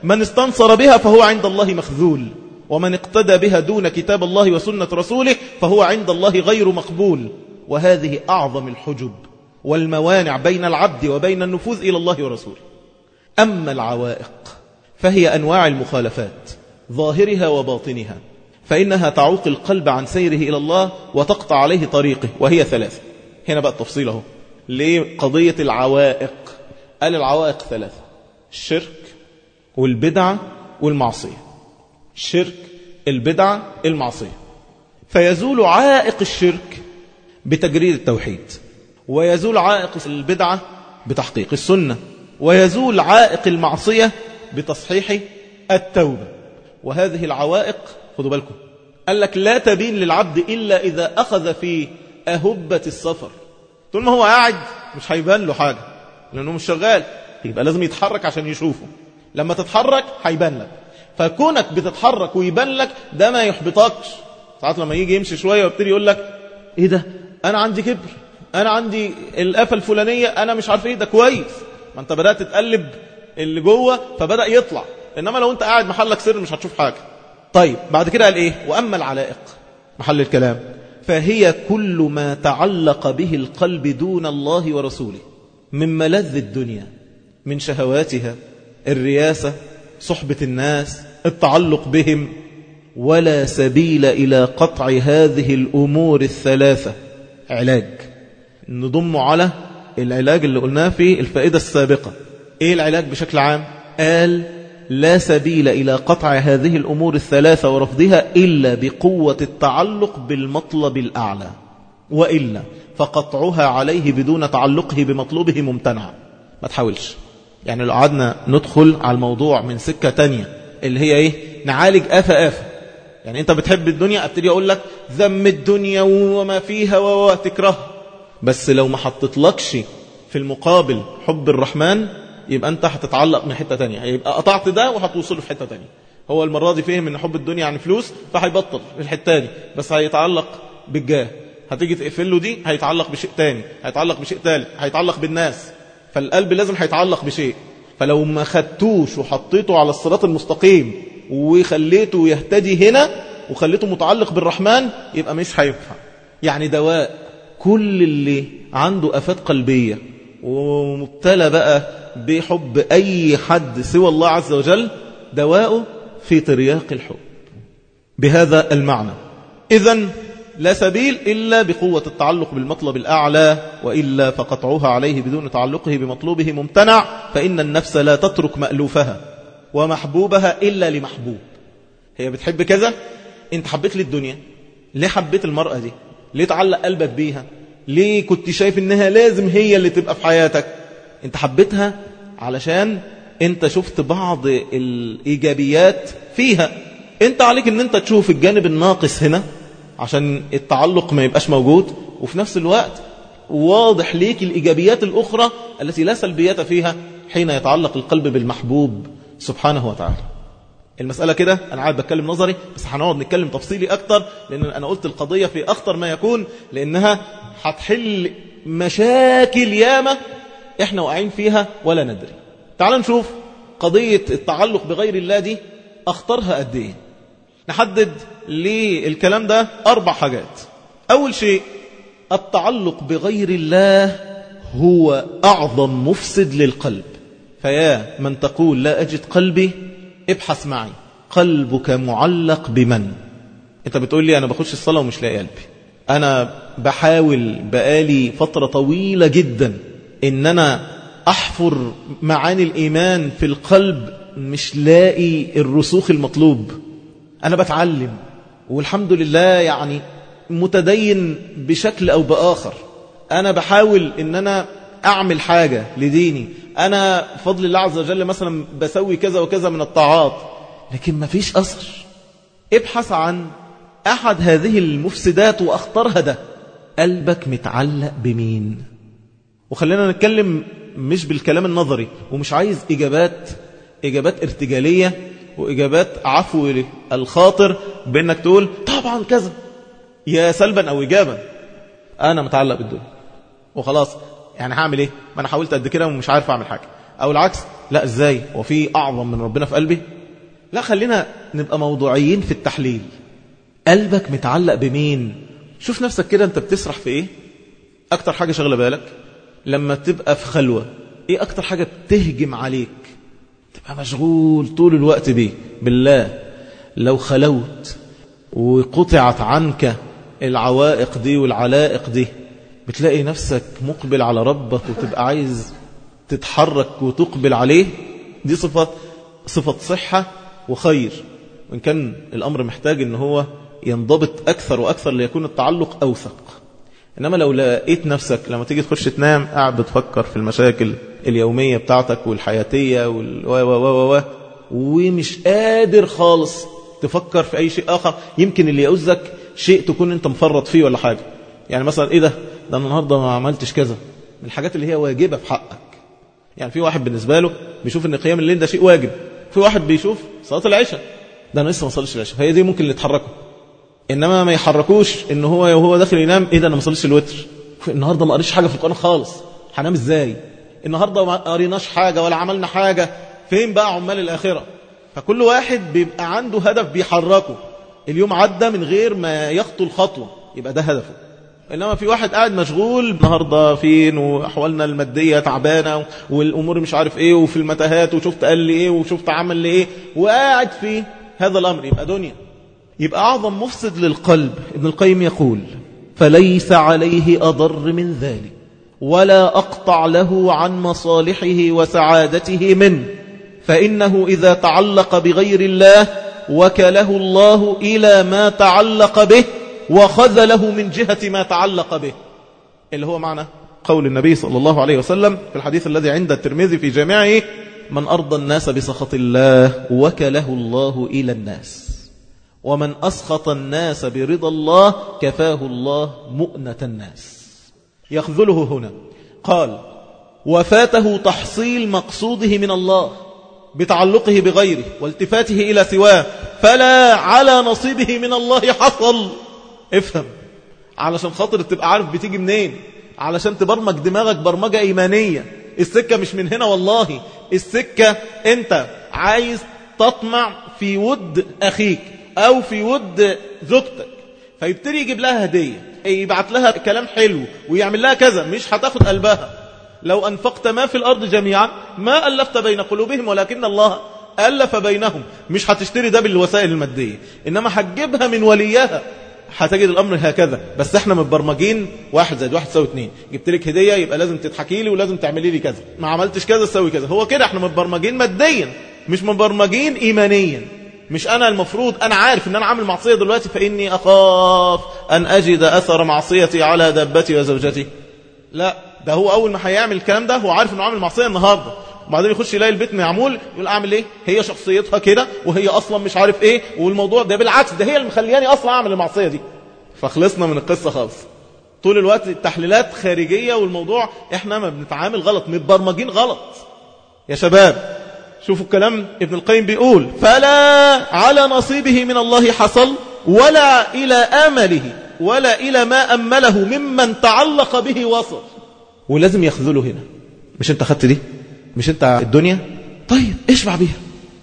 من استنصر بها فهو عند الله مخذول، ومن اقتدى بها دون كتاب الله وسنة رسوله فهو عند الله غير مقبول. وهذه أعظم الحجب والموانع بين العبد وبين النفوذ إلى الله ورسوله. أما العوائق فهي أنواع المخالفات ظاهرها وباطنها، فإنها تعوق القلب عن سيره إلى الله وتقطع عليه طريقه، وهي ثلاثة. هنا بقى التفصيل اهو لقضية العوائق. قال العوائق ثلاثة: الشرك والبدعة والمعصية. الشرك، البدعة، المعصية. فيزول عائق الشرك بتجريد التوحيد، ويزول عائق البدعة بتحقيق السنة، ويزول عائق المعصية بتصحيح التوبة. وهذه العوائق خدوا بالكم قال لك لا تبين للعبد إلا إذا أخذ في أهبة السفر. طول ما هو قاعد مش هيبان له حاجة لأنه مش شغال، يبقى لازم يتحرك عشان يشوفه. لما تتحرك هيبان لك، فكونك بتتحرك ويبان لك ده ما يحبطكش. ساعات لما يجي يمشي شوية ويبتدي يقول لك ايه ده، انا عندي كبر، انا عندي الآفة الفلانية، انا مش عارف ايه، ده كويس، ما انت بدأت تتقلب اللي جوه فبدأ يطلع. انما لو انت قاعد محلك سر مش هتشوف حاجة. طيب بعد كده قال ايه؟ واما العلائق، محل الكلام، فهي كل ما تعلق به القلب دون الله ورسوله من ملذ الدنيا، من شهواتها، الرياسة، صحبة الناس، التعلق بهم. ولا سبيل إلى قطع هذه الأمور الثلاثة. علاج نضم على العلاج اللي قلناه في الفائدة السابقة. إيه العلاج بشكل عام؟ قال لا سبيل إلى قطع هذه الأمور الثلاثة ورفضها إلا بقوة التعلق بالمطلب الأعلى، وإلا فقطعها عليه بدون تعلقه بمطلوبه ممتنع. ما تحاولش. يعني لو قعدنا ندخل على الموضوع من سكة تانية اللي هي إيه؟ نعالج آفة آفة. يعني أنت بتحب الدنيا، أبتدي أقول لك ذم الدنيا وما فيها وتكرهها، بس لو ما حطيتلكش في المقابل حب الرحمن يبقى أنت هتتعلق من حتة تانية، يبقى قطعت ده وهتوصله في حتة تانية. هو المرة دي فهم أن حب الدنيا يعني فلوس، فهيبطل في الحتة دي، بس هيتعلق بالجاه. هتيجي تقفله دي هيتعلق بشيء تاني، هيتعلق بشيء تالت، هيتعلق بالناس. فالقلب لازم هيتعلق بشيء. فلو ما خدتوش وحطيته على الصراط المستقيم وخليته يهتدي هنا وخليته متعلق بالرحمن يبقى مش هينفع. يعني دواء كل اللي عنده آفات قلبية ومبتلى بقى بحب أي حد سوى الله عز وجل، دواءه في ترياق الحب بهذا المعنى. إذن لا سبيل إلا بقوة التعلق بالمطلب الأعلى، وإلا فقطعها عليه بدون تعلقه بمطلوبه ممتنع. فإن النفس لا تترك مألوفها ومحبوبها إلا لمحبوب. هي بتحب كذا، انت حبيت لي الدنيا، ليه حبيت المرأة دي؟ ليه تعلق قلبك بيها؟ ليه كنت شايف انها لازم هي اللي تبقى في حياتك؟ انت حبيتها علشان انت شفت بعض الإيجابيات فيها. انت عليك ان انت تشوف الجانب الناقص هنا عشان التعلق ما يبقاش موجود، وفي نفس الوقت واضح ليك الإيجابيات الأخرى التي لا سلبيات فيها حين يتعلق القلب بالمحبوب سبحانه وتعالى. المسألة كده أنا عاد بتكلم نظري، بس هنقعد نتكلم تفصيلي أكتر، لأن أنا قلت القضية في أخطر ما يكون، لأنها هتحل مشاكل ياما إحنا واقعين فيها ولا ندري. تعال نشوف قضية التعلق بغير الله دي أخطرها قد إيه. نحدد للكلام ده أربع حاجات. أول شيء، التعلق بغير الله هو أعظم مفسد للقلب. فيا من تقول لا أجد قلبي، ابحث معي، قلبك معلق بمن؟ انت بتقول لي أنا بخش الصلاة ومش لاقي قلبي، أنا بحاول بقالي فترة طويلة جدا إن أنا أحفر معاني الإيمان في القلب، مش لاقي الرسوخ المطلوب. أنا بتعلم والحمد لله يعني متدين بشكل أو بآخر، أنا بحاول إن أنا أعمل حاجة لديني، أنا فضل الله عز وجل مثلا بسوي كذا وكذا من الطاعات، لكن ما فيش أثر. ابحث عن أحد هذه المفسدات وأخطرها ده، قلبك متعلق بمين؟ وخلينا نتكلم مش بالكلام النظري، ومش عايز إجابات إجابات ارتجالية وإجابات عفو الخاطر بأنك تقول طبعا كذا، يا سلبا أو إيجابا. أنا متعلق بالدنيا وخلاص، يعني هعمل إيه؟ ما أنا حاولت قد كده ومش عارف أعمل حاجة، أو العكس، لا ازاي وفي أعظم من ربنا في قلبي. لا، خلينا نبقى موضوعيين في التحليل. قلبك متعلق بمين؟ شوف نفسك كده، انت بتسرح في ايه؟ اكتر حاجة شغلة بالك لما تبقى في خلوة، ايه اكتر حاجة بتهجم عليك تبقى مشغول طول الوقت بيه؟ بالله لو خلوت وقطعت عنك العوائق دي والعلائق دي، بتلاقي نفسك مقبل على ربك وتبقى عايز تتحرك وتقبل عليه. دي صفة صفة صحة وخير، وإن كان الأمر محتاج ان هو ينضبط أكثر وأكثر ليكون التعلق أوثق. إنما لو لقيت نفسك لما تيجي تخش تنام قاعد بتفكر في المشاكل اليومية بتاعتك والحياتية وال و و و و ومش قادر خالص تفكر في أي شيء آخر، يمكن اللي يعوزك شيء تكون أنت مفرط فيه ولا حاجة. يعني مثلا إيه ده ده أنا النهاردة ما عملتش كذا من الحاجات اللي هي واجبة في حقك. يعني في واحد بالنسبة له بيشوف ان قيام الليل ده شيء واجب، في واحد بيشوف صلاة العشاء ده انا لسه ما صليتش العشاء، فهي دي ممكن اللي تحركه. انما ما يحركوش ان هو وهو داخل ينام ايه ده انا ما صليتش الوتر، النهارده ما قريتش حاجه في القرآن خالص، هنام ازاي؟ النهارده ما قريناش حاجه ولا عملنا حاجه، فين بقى عمال الاخره؟ فكل واحد بيبقى عنده هدف بيحركه. اليوم عدى من غير ما يخطو الخطوه، يبقى ده هدفه. إنما في واحد قاعد مشغول النهاردة فين، وأحوالنا المادية تعبانة، والأمور مش عارف إيه، وفي المتاهات، وشفت قال لي إيه، وشفت عمل لي إيه، وقاعد في هذا الأمر، يبقى دنيا. يبقى أعظم مفسد للقلب. ابن القيم يقول: فليس عليه أضر من ذلك ولا أقطع له عن مصالحه وسعادته منه، فإنه إذا تعلق بغير الله وكله الله إلى ما تعلق به وخذله من جهة ما تعلق به، اللي هو معنى قول النبي صلى الله عليه وسلم في الحديث الذي عند الترمذي في جامعه: من أرضى الناس بسخط الله وكله الله إلى الناس، ومن أسخط الناس برضا الله كفاه الله مؤنة الناس. يخذله هنا. قال: وفاته تحصيل مقصوده من الله بتعلقه بغيره والتفاته إلى سواه، فلا على نصيبه من الله حصل. افهم، علشان خاطر تبقى عارف بتيجي منين، علشان تبرمج دماغك برمجة إيمانية. السكة مش من هنا والله، السكة انت عايز تطمع في ود أخيك أو في ود زوجتك، فيبتدي يجيب لها هدية، يبعت لها كلام حلو ويعمل لها كذا، مش هتاخد قلبها. لو أنفقت ما في الأرض جميعا ما ألفت بين قلوبهم ولكن الله ألف بينهم. مش هتشتري ده بالوسائل المادية، إنما هتجيبها من وليها. هتجد الأمر هكذا، بس احنا متبرمجين واحد زائد واحد تساوي اتنين. جبت لك هدية يبقى لازم تضحكي لي ولازم تعملي لي كذا، ما عملتش كذا تساوي كذا. هو كده احنا متبرمجين ماديا، مش متبرمجين إيمانيا. مش أنا المفروض أنا عارف إن أنا عامل معصية دلوقتي فإني أخاف أن أجد أثر معصيتي على دابتي وزوجتي. لا، ده هو أول ما هيعمل الكلام ده هو عارف إنه عامل معصية النهاردة، وبعدين يخش يلاقي البيت معمول يقول أعمل إيه؟ هي شخصيتها كده وهي أصلا مش عارف إيه، والموضوع ده بالعكس ده هي اللي مخلياني أصلا أعمل المعصية دي. فخلصنا من القصة خالص. طول الوقت التحليلات خارجية، والموضوع إحنا ما بنتعامل غلط، متبرمجين غلط. يا شباب شوفوا الكلام ابن القيم بيقول: فلا على نصيبه من الله حصل ولا إلى آمله ولا إلى ما أمله ممن تعلق به وصل. ولازم يخذله هنا. مش انت خدت دي؟ مش انت الدنيا؟ طيب اشبع بيها.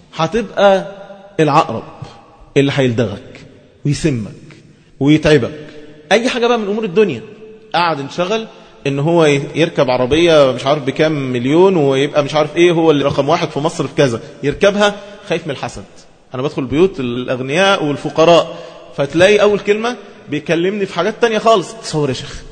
هتبقى العقرب اللي هيلدغك ويسمك ويتعبك. اي حاجة بقى من امور الدنيا. قاعد انشغل ان هو يركب عربية مش عارف بكام مليون ويبقى مش عارف ايه هو اللي رقم واحد في مصر في كذا، يركبها خايف من الحسد. انا بدخل بيوت الاغنياء والفقراء فتلاقي اول كلمة بيكلمني في حاجات تانية خالص. تصور يا شيخ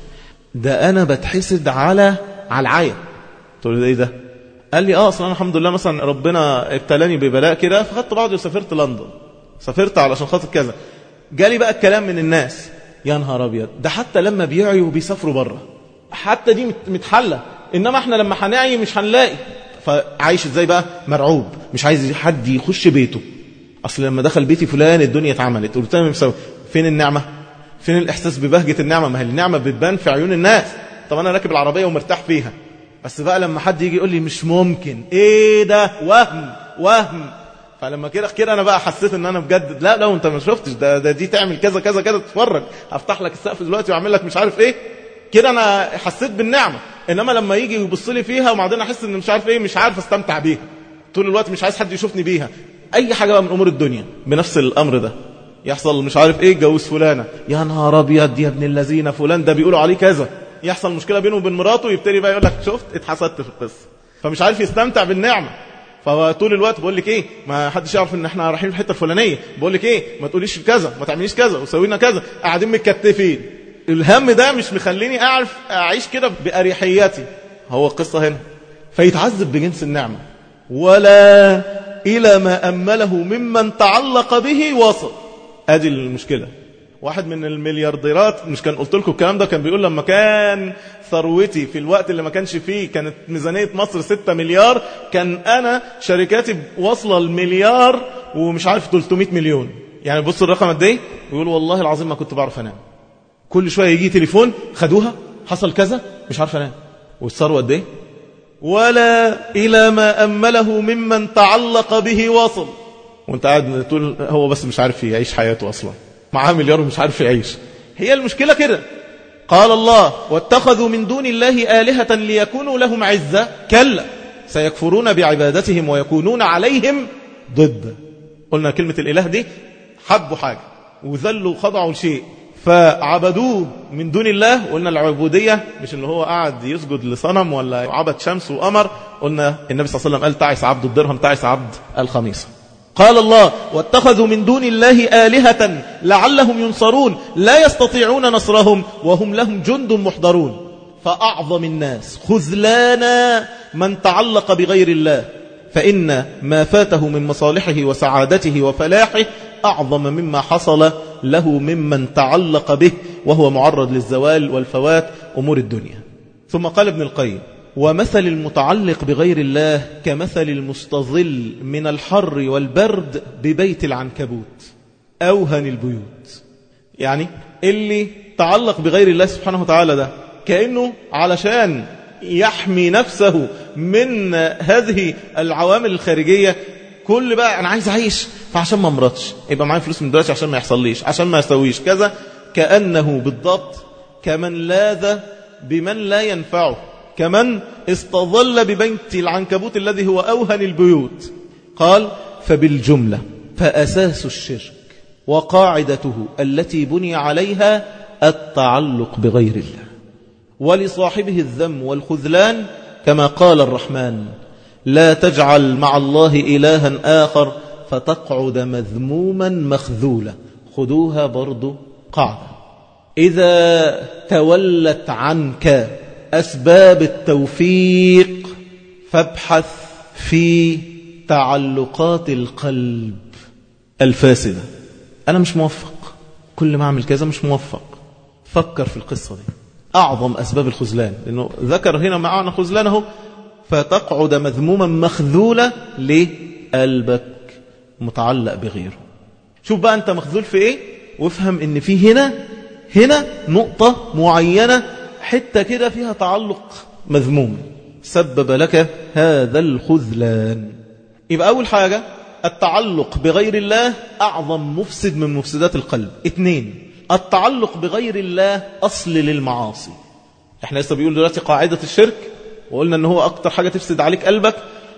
ده انا بتحسد على على العاية. تقول لي ايه ده؟ قال لي اه اصلا انا الحمد لله مثلا ربنا ابتلاني ببلاء كده فخدت بعضي وسافرت لندن، سافرت علشان خاطر كذا. جالي بقى الكلام من الناس: يا نهار ابيض ده حتى لما بيعيوا وبيسافروا بره حتى دي متحلة، انما احنا لما هنعي مش هنلاقي. فعايش ازاي بقى؟ مرعوب، مش عايز حد يخش بيته. اصل لما دخل بيتي فلان الدنيا اتعملت. قلت له مسوي فين النعمة؟ فين الاحساس ببهجة النعمة؟ ما هي النعمة بتبان في عيون الناس. طب انا راكب العربية ومرتاح فيها، بس بقى لما حد يجي يقول لي مش ممكن، ايه ده؟ وهم وهم. فلما كده كده انا بقى حسيت ان انا بجد لا لا انت ما شفتش ده, ده دي تعمل كذا كذا كذا، تتفرج هفتح لك السقف دلوقتي واعمل لك مش عارف ايه كده. انا حسيت بالنعمة. إنما لما يجي يبص لي فيها وبعدين أحس إن مش عارف إيه، مش عارف أستمتع بيها طول الوقت، مش عايز حد يشوفني بيها. أي حاجة بقى من أمور الدنيا بنفس الأمر ده يحصل، مش عارف إيه، جوز فلانة، يا نهار أبيض يا ابن الذين فلان ده بيقولوا عليه كذا، يحصل مشكلة بينه وبين مراته، يبتدي بقى يقول لك شفت اتحسدت في القصة، فمش عارف يستمتع بالنعمة. فطول الوقت بقول لك ايه، ما حدش يعرف ان احنا رايحين الحته الفلانيه، بقول لك ايه، ما تقوليش كذا، ما تعمليش كذا، وسوينا كذا، قاعدين متكتفين. الهم ده مش مخليني اعرف اعيش كده باريحيتي. هو القصه هنا فيتعذب بجنس النعمه. ولا الى ما امله ممن تعلق به وصل. ادي المشكله. واحد من المليارديرات، مش كان قلت لكم الكلام ده، كان بيقول لما كان ثروتي في الوقت اللي ما كانش فيه كانت ميزانية مصر ستة مليار، كان أنا شركاتي واصلة المليار ومش عارف ثلاثمائة مليون. يعني بص الرقم قد ايه، يقول والله العظيم ما كنت بعرف أنام، كل شوية يجي تليفون خدوها، حصل كذا، مش عارف أنام. والثروة قد ايه. ولا إلى ما أمله ممن تعلق به وصل. وانت قاعد تقول هو بس مش عارف يعيش حياته أصلا، معاه مليار ومش عارف يعيش. هي المشكلة كده. قال الله واتخذوا من دون الله آلهة ليكونوا لهم عزة، كلا سيكفرون بعبادتهم ويكونون عليهم ضد. قلنا كلمة الإله دي حبوا حاجة وذلوا خضعوا لشيء فعبدوه من دون الله. قلنا العبودية مش اللي هو قاعد يسجد لصنم ولا عبد شمس وقمر. قلنا النبي صلى الله عليه وسلم قال تعس عبد الدرهم تعس عبد الخميصة. قال الله واتخذوا من دون الله آلهة لعلهم ينصرون لا يستطيعون نصرهم وهم لهم جند محضرون. فأعظم الناس خذلانا من تعلق بغير الله، فإن ما فاته من مصالحه وسعادته وفلاحه أعظم مما حصل له ممن تعلق به وهو معرض للزوال والفوات أمور الدنيا. ثم قال ابن القيم ومثل المتعلق بغير الله كمثل المستظل من الحر والبرد ببيت العنكبوت أوهن البيوت. يعني اللي تعلق بغير الله سبحانه وتعالى ده كأنه علشان يحمي نفسه من هذه العوامل الخارجية، كل بقى أنا عايز أعيش فعشان ما امرضش يبقى معايا فلوس من دلوقتي عشان ما يحصليش، عشان ما يسويش كذا. كأنه بالضبط كمن لاذ بمن لا ينفعه، كمن استظل ببيت العنكبوت الذي هو أوهن البيوت. قال فبالجملة فأساس الشرك وقاعدته التي بني عليها التعلق بغير الله، ولصاحبه الذم والخذلان كما قال الرحمن لا تجعل مع الله إلها آخر فتقعد مذموما مخذولا. خذوها برضو قاعدة. إذا تولت عنك أسباب التوفيق فابحث في تعلقات القلب الفاسدة. أنا مش موفق، كل ما أعمل كذا مش موفق. فكر في القصة دي، أعظم أسباب الخذلان، لأنه ذكر هنا معنا خذلانه فتقعد مذموما مخذولة لقلبك متعلق بغيره. شوف بقى أنت مخذول في إيه، وافهم إن في هنا هنا نقطة معينة، حتة كده فيها تعلق مذموم سبب لك هذا الخذلان. يبقى أول حاجة التعلق بغير الله أعظم مفسد من مفسدات القلب. اثنين، التعلق بغير الله أصل للمعاصي. احنا لسه بيقول دلوقتي قاعدة الشرك، وقلنا ان هو أكتر حاجة تفسد عليك قلبك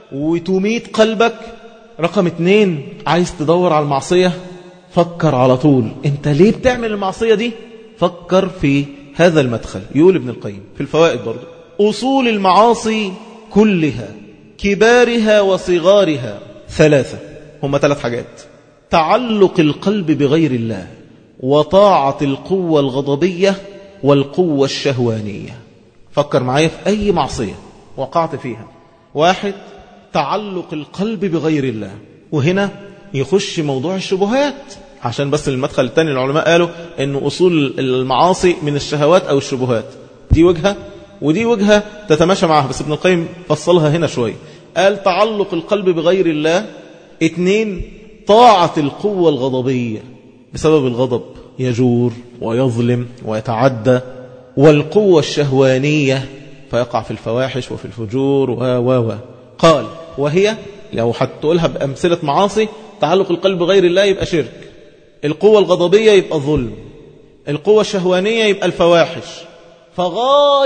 وتميت قلبك. رقم اثنين، عايز تدور على المعصية، فكر على طول انت ليه بتعمل المعصية دي، فكر في هذا المدخل. يقول ابن القيم في الفوائد برضو أصول المعاصي كلها كبارها وصغارها ثلاثة، هم ثلاث حاجات: تعلق القلب بغير الله، وطاعة القوة الغضبية، والقوة الشهوانية. فكر معايا في أي معصية وقعت فيها. واحد، تعلق القلب بغير الله، وهنا يخش موضوع الشبهات، عشان بس المدخل الثاني العلماء قالوا أن أصول المعاصي من الشهوات أو الشبهات. دي وجهة ودي وجهة تتماشى معها، بس ابن القيم فصلها هنا شوي. قال تعلق القلب بغير الله. اثنين، طاعة القوة الغضبية، بسبب الغضب يجور ويظلم ويتعدى. والقوة الشهوانية فيقع في الفواحش وفي الفجور و و و قال وهي لو هتقولها بأمثلة معاصي: تعلق القلب بغير الله يبقى شرك، القوة الغضبية يبقى ظلم، القوة الشهوانية يبقى الفواحش. فغاية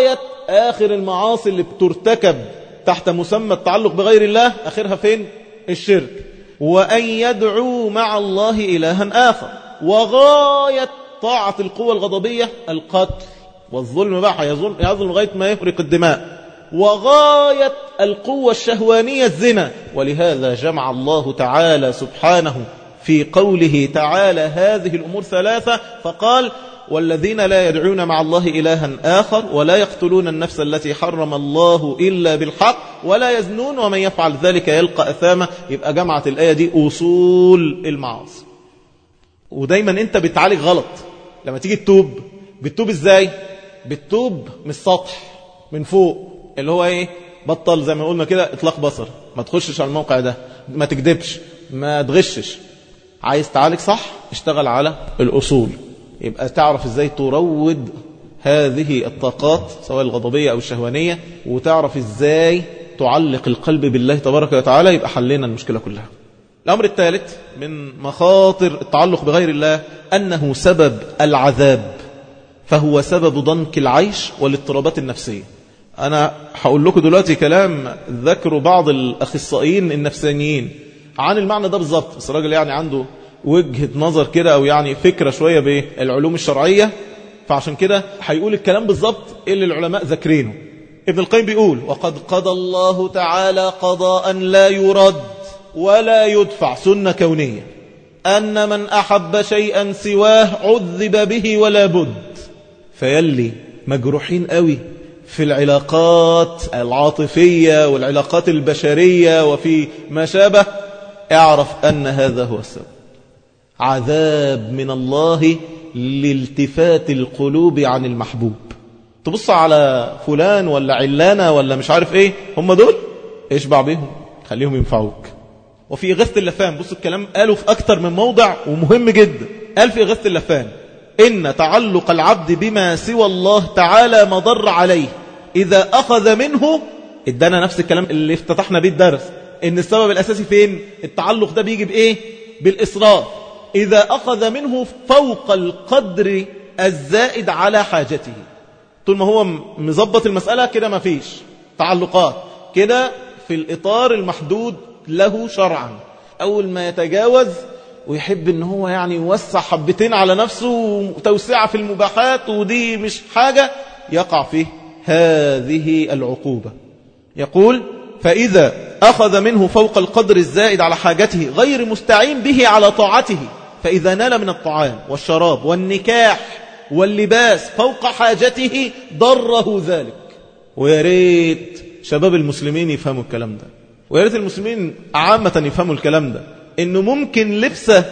آخر المعاصي اللي بترتكب تحت مسمى التعلق بغير الله آخرها فين؟ الشرك. وأن يدعو مع الله إلها آخر. وغاية طاعة القوة الغضبية القتل والظلم بقى يظلم, يظلم لغاية ما يفرق الدماء. وغاية القوة الشهوانية الزنا. ولهذا جمع الله تعالى سبحانه في قوله تعالى هذه الأمور ثلاثة فقال والذين لا يدعون مع الله إلها آخر ولا يقتلون النفس التي حرم الله إلا بالحق ولا يزنون ومن يفعل ذلك يلقى أثاما. يبقى جمعت الآية دي أصول المعاصي. ودايما أنت بتعالج غلط لما تيجي تتوب. بتتوب إزاي؟ بتتوب من السطح من فوق اللي هو إيه؟ بطل زي ما قلنا كده إطلاق بصر، ما تخشش على الموقع ده، ما تكذبش، ما تغشش. عايز تعالج صح اشتغل على الأصول. يبقى تعرف ازاي تروض هذه الطاقات سواء الغضبية أو الشهوانية، وتعرف ازاي تعلق القلب بالله تبارك وتعالى. يبقى حلينا المشكلة كلها. الأمر الثالث من مخاطر التعلق بغير الله أنه سبب العذاب، فهو سبب ضنك العيش والاضطرابات النفسية. أنا هقول لكم دلوقتي كلام ذكروا بعض الأخصائيين النفسانيين عن المعنى ده بالظبط، بس الراجل يعني عنده وجهة نظر كده أو يعني فكرة شوية بالعلوم الشرعية، فعشان كده هيقول الكلام بالظبط اللي العلماء ذكرينه. ابن القيم بيقول وقد قضى الله تعالى قضاء لا يرد ولا يدفع سنة كونية أن من أحب شيئا سواه عذب به ولا بد. فيلي مجروحين قوي في العلاقات العاطفية والعلاقات البشرية وفي ما شابه، اعرف أن هذا هو السبب. عذاب من الله لالتفات القلوب عن المحبوب. تبص على فلان ولا علانة ولا مش عارف ايه، هم دول اشبع بيهم خليهم ينفعوك. وفي إغاثة اللفان بص الكلام قالوا في أكتر من موضع ومهم جدا. قال في إغاثة اللفان إن تعلق العبد بما سوى الله تعالى مضر عليه إذا أخذ منه. ادانا نفس الكلام اللي افتتحنا بيه الدرس، إن السبب الأساسي فين؟ التعلق ده بيجي بإيه؟ بالإصرار. إذا أخذ منه فوق القدر الزائد على حاجته. طول ما هو مظبط المسألة كده ما فيش تعلقات كده في الإطار المحدود له شرعا. أول ما يتجاوز ويحب ان هو يعني يوسع حبتين على نفسه وتوسع في المباحات ودي مش حاجة، يقع فيه هذه العقوبة. يقول فإذا أخذ منه فوق القدر الزائد على حاجته غير مستعين به على طاعته، فإذا نال من الطعام والشراب والنكاح واللباس فوق حاجته ضره ذلك. ويا ريت شباب المسلمين يفهموا الكلام ده، ويا ريت المسلمين عامة يفهموا الكلام ده، انه ممكن لبسه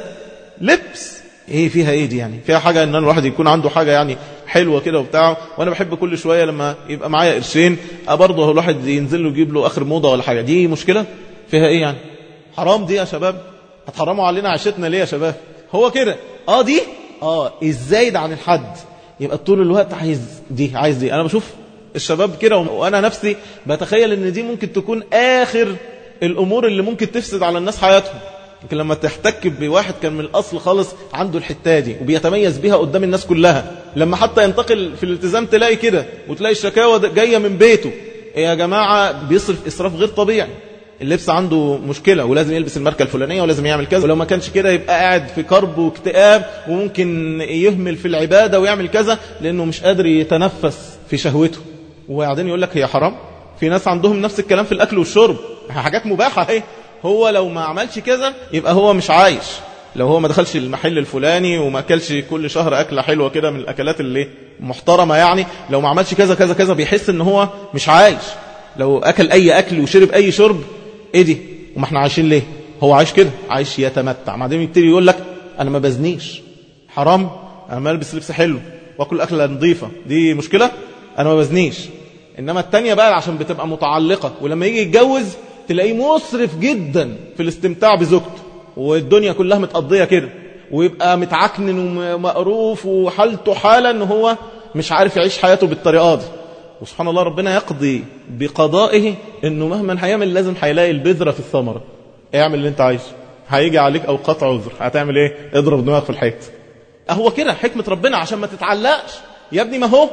لبس ايه فيها ايه دي يعني فيها حاجة ان الواحد يكون عنده حاجة يعني حلوة كده وبتاعه. وانا بحب كل شوية لما يبقى معايا قرشين برضه الواحد ينزل له يجيب له اخر موضة ولا حاجة. دي مشكلة فيها ايه يعني؟ حرام دي يا شباب؟ هتحرموا علينا عيشتنا ليه يا شباب؟ هو كده اه دي اه الزايد عن الحد يبقى طول الوقت عايز دي عايز دي. انا بشوف الشباب كده وانا نفسي بتخيل ان دي ممكن تكون اخر الامور اللي ممكن تفسد على الناس حياتهم. لكن لما تحتك بواحد كان من الأصل خالص عنده الحتة دي وبيتميز بها قدام الناس كلها، لما حتى ينتقل في الالتزام تلاقي كده وتلاقي الشكاوى جاية من بيته. إيه يا جماعة بيصرف إسراف غير طبيعي، اللبس عنده مشكلة ولازم يلبس الماركة الفلانية ولازم يعمل كذا، ولو ما كانش كده يبقى قاعد في كرب واكتئاب وممكن يهمل في العبادة ويعمل كذا لأنه مش قادر يتنفس في شهوته. وبعدين يقول لك هي حرام. في ناس عندهم نفس الكلام في الأكل والشرب، حاجات مباحة اهي. هو لو ما عملش كذا يبقى هو مش عايش. لو هو ما دخلش المحل الفلاني وما أكلش كل شهر أكلة حلوة كده من الأكلات اللي محترمة يعني، لو ما عملش كذا كذا كذا بيحس ان هو مش عايش. لو أكل أي أكل وشرب أي شرب ايه دي؟ وما احنا عايشين ليه؟ هو عايش كده عايش يتمتع. بعدين يبتدي يقول لك أنا ما بزنيش حرام، أنا ما ألبس لبس حلو وأكل أكلة نظيفة دي مشكلة، أنا ما بزنيش. إنما التانية بقى عشان بتبقى متعلقة، ولما يجي يتجوز تلاقيه مسرف جدا في الاستمتاع بزوجته والدنيا كلها متقضية كده، ويبقى متعكنن ومقروف وحالته حالة ان هو مش عارف يعيش حياته بالطريقة دي. وسبحان الله ربنا يقضي بقضائه انه مهما هيعمل لازم هيلاقي البذرة في الثمرة. اعمل اللي انت عايشه، هيجي عليك اوقات عذر هتعمل ايه؟ اضرب دماغك في الحيط. اهو كده حكمة ربنا عشان ما تتعلقش يا ابني. ما هو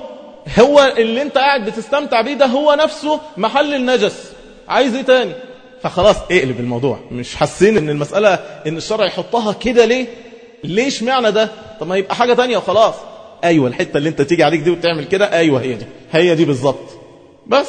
هو اللي انت قاعد بتستمتع بيه ده هو نفسه محل النجس، عايز ايه تاني؟ فخلاص اقلب الموضوع. مش حاسين ان المسألة ان الشرع يحطها كده ليه؟ ليش معنى ده؟ طب ما يبقى حاجة تانية وخلاص. ايوه الحتة اللي انت تيجي عليك دي وتعمل كده، ايوه هي دي، هي دي بالظبط. بس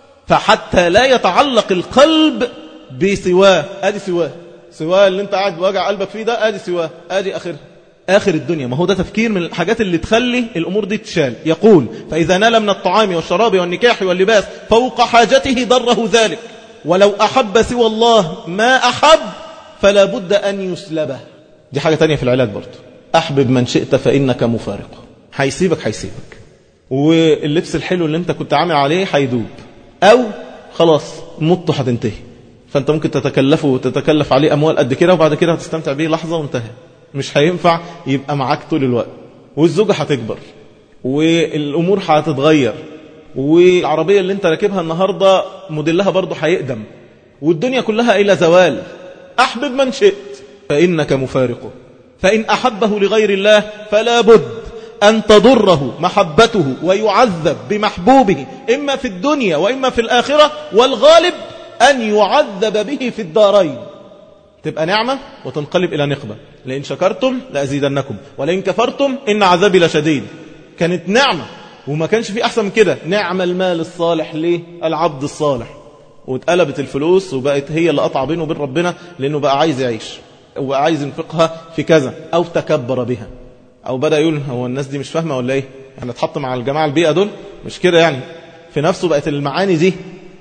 فحتى لا يتعلق القلب بسواه، ادي سواه، سواه اللي انت قاعد وجع قلبك فيه ده، ادي سواه، ادي اخر آخر الدنيا. ما هو ده تفكير من الحاجات اللي تخلي الأمور دي تشال. يقول فإذا نال من الطعام والشراب والنكاح واللباس فوق حاجته ضره ذلك، ولو أحب سوى الله ما أحب فلا بد أن يسلبه. دي حاجة تانية في العلاج برضو. أحبب من شئت فإنك مفارق، هيسيبك هيسيبك، واللبس الحلو اللي انت كنت عامل عليه هيدوب، أو خلاص مطه هتنتهي، فانت ممكن تتكلفه وتتكلف عليه أموال قد كده وبعد كده هتستمتع بيه لحظة وانتهى. مش هينفع يبقى معاك طول الوقت، والزوجة هتكبر والأمور هتتغير، والعربية اللي انت راكبها النهاردة موديلها برضه هيقدم، والدنيا كلها إلى زوال. أحبب من شئت فإنك مفارقه، فإن أحبه لغير الله فلا بد أن تضره محبته ويعذب بمحبوبه إما في الدنيا وإما في الآخرة، والغالب أن يعذب به في الدارين. تبقى نعمة وتنقلب إلى نقمة. لئن شكرتم لأزيدنكم ولئن كفرتم إن عذابي لشديد. كانت نعمة وما كانش في أحسن من كده. نعم المال الصالح للعبد الصالح، واتقلبت الفلوس وبقت هي اللي قطع بينه وبين ربنا، لأنه بقى عايز يعيش وبقى عايز ينفقها في كذا، أو تكبر بها، أو بدأ يقول هو الناس دي مش فاهمة ولا إيه؟ يعني اتحط مع الجماعة البيئة دول مش كده، يعني في نفسه بقت المعاني دي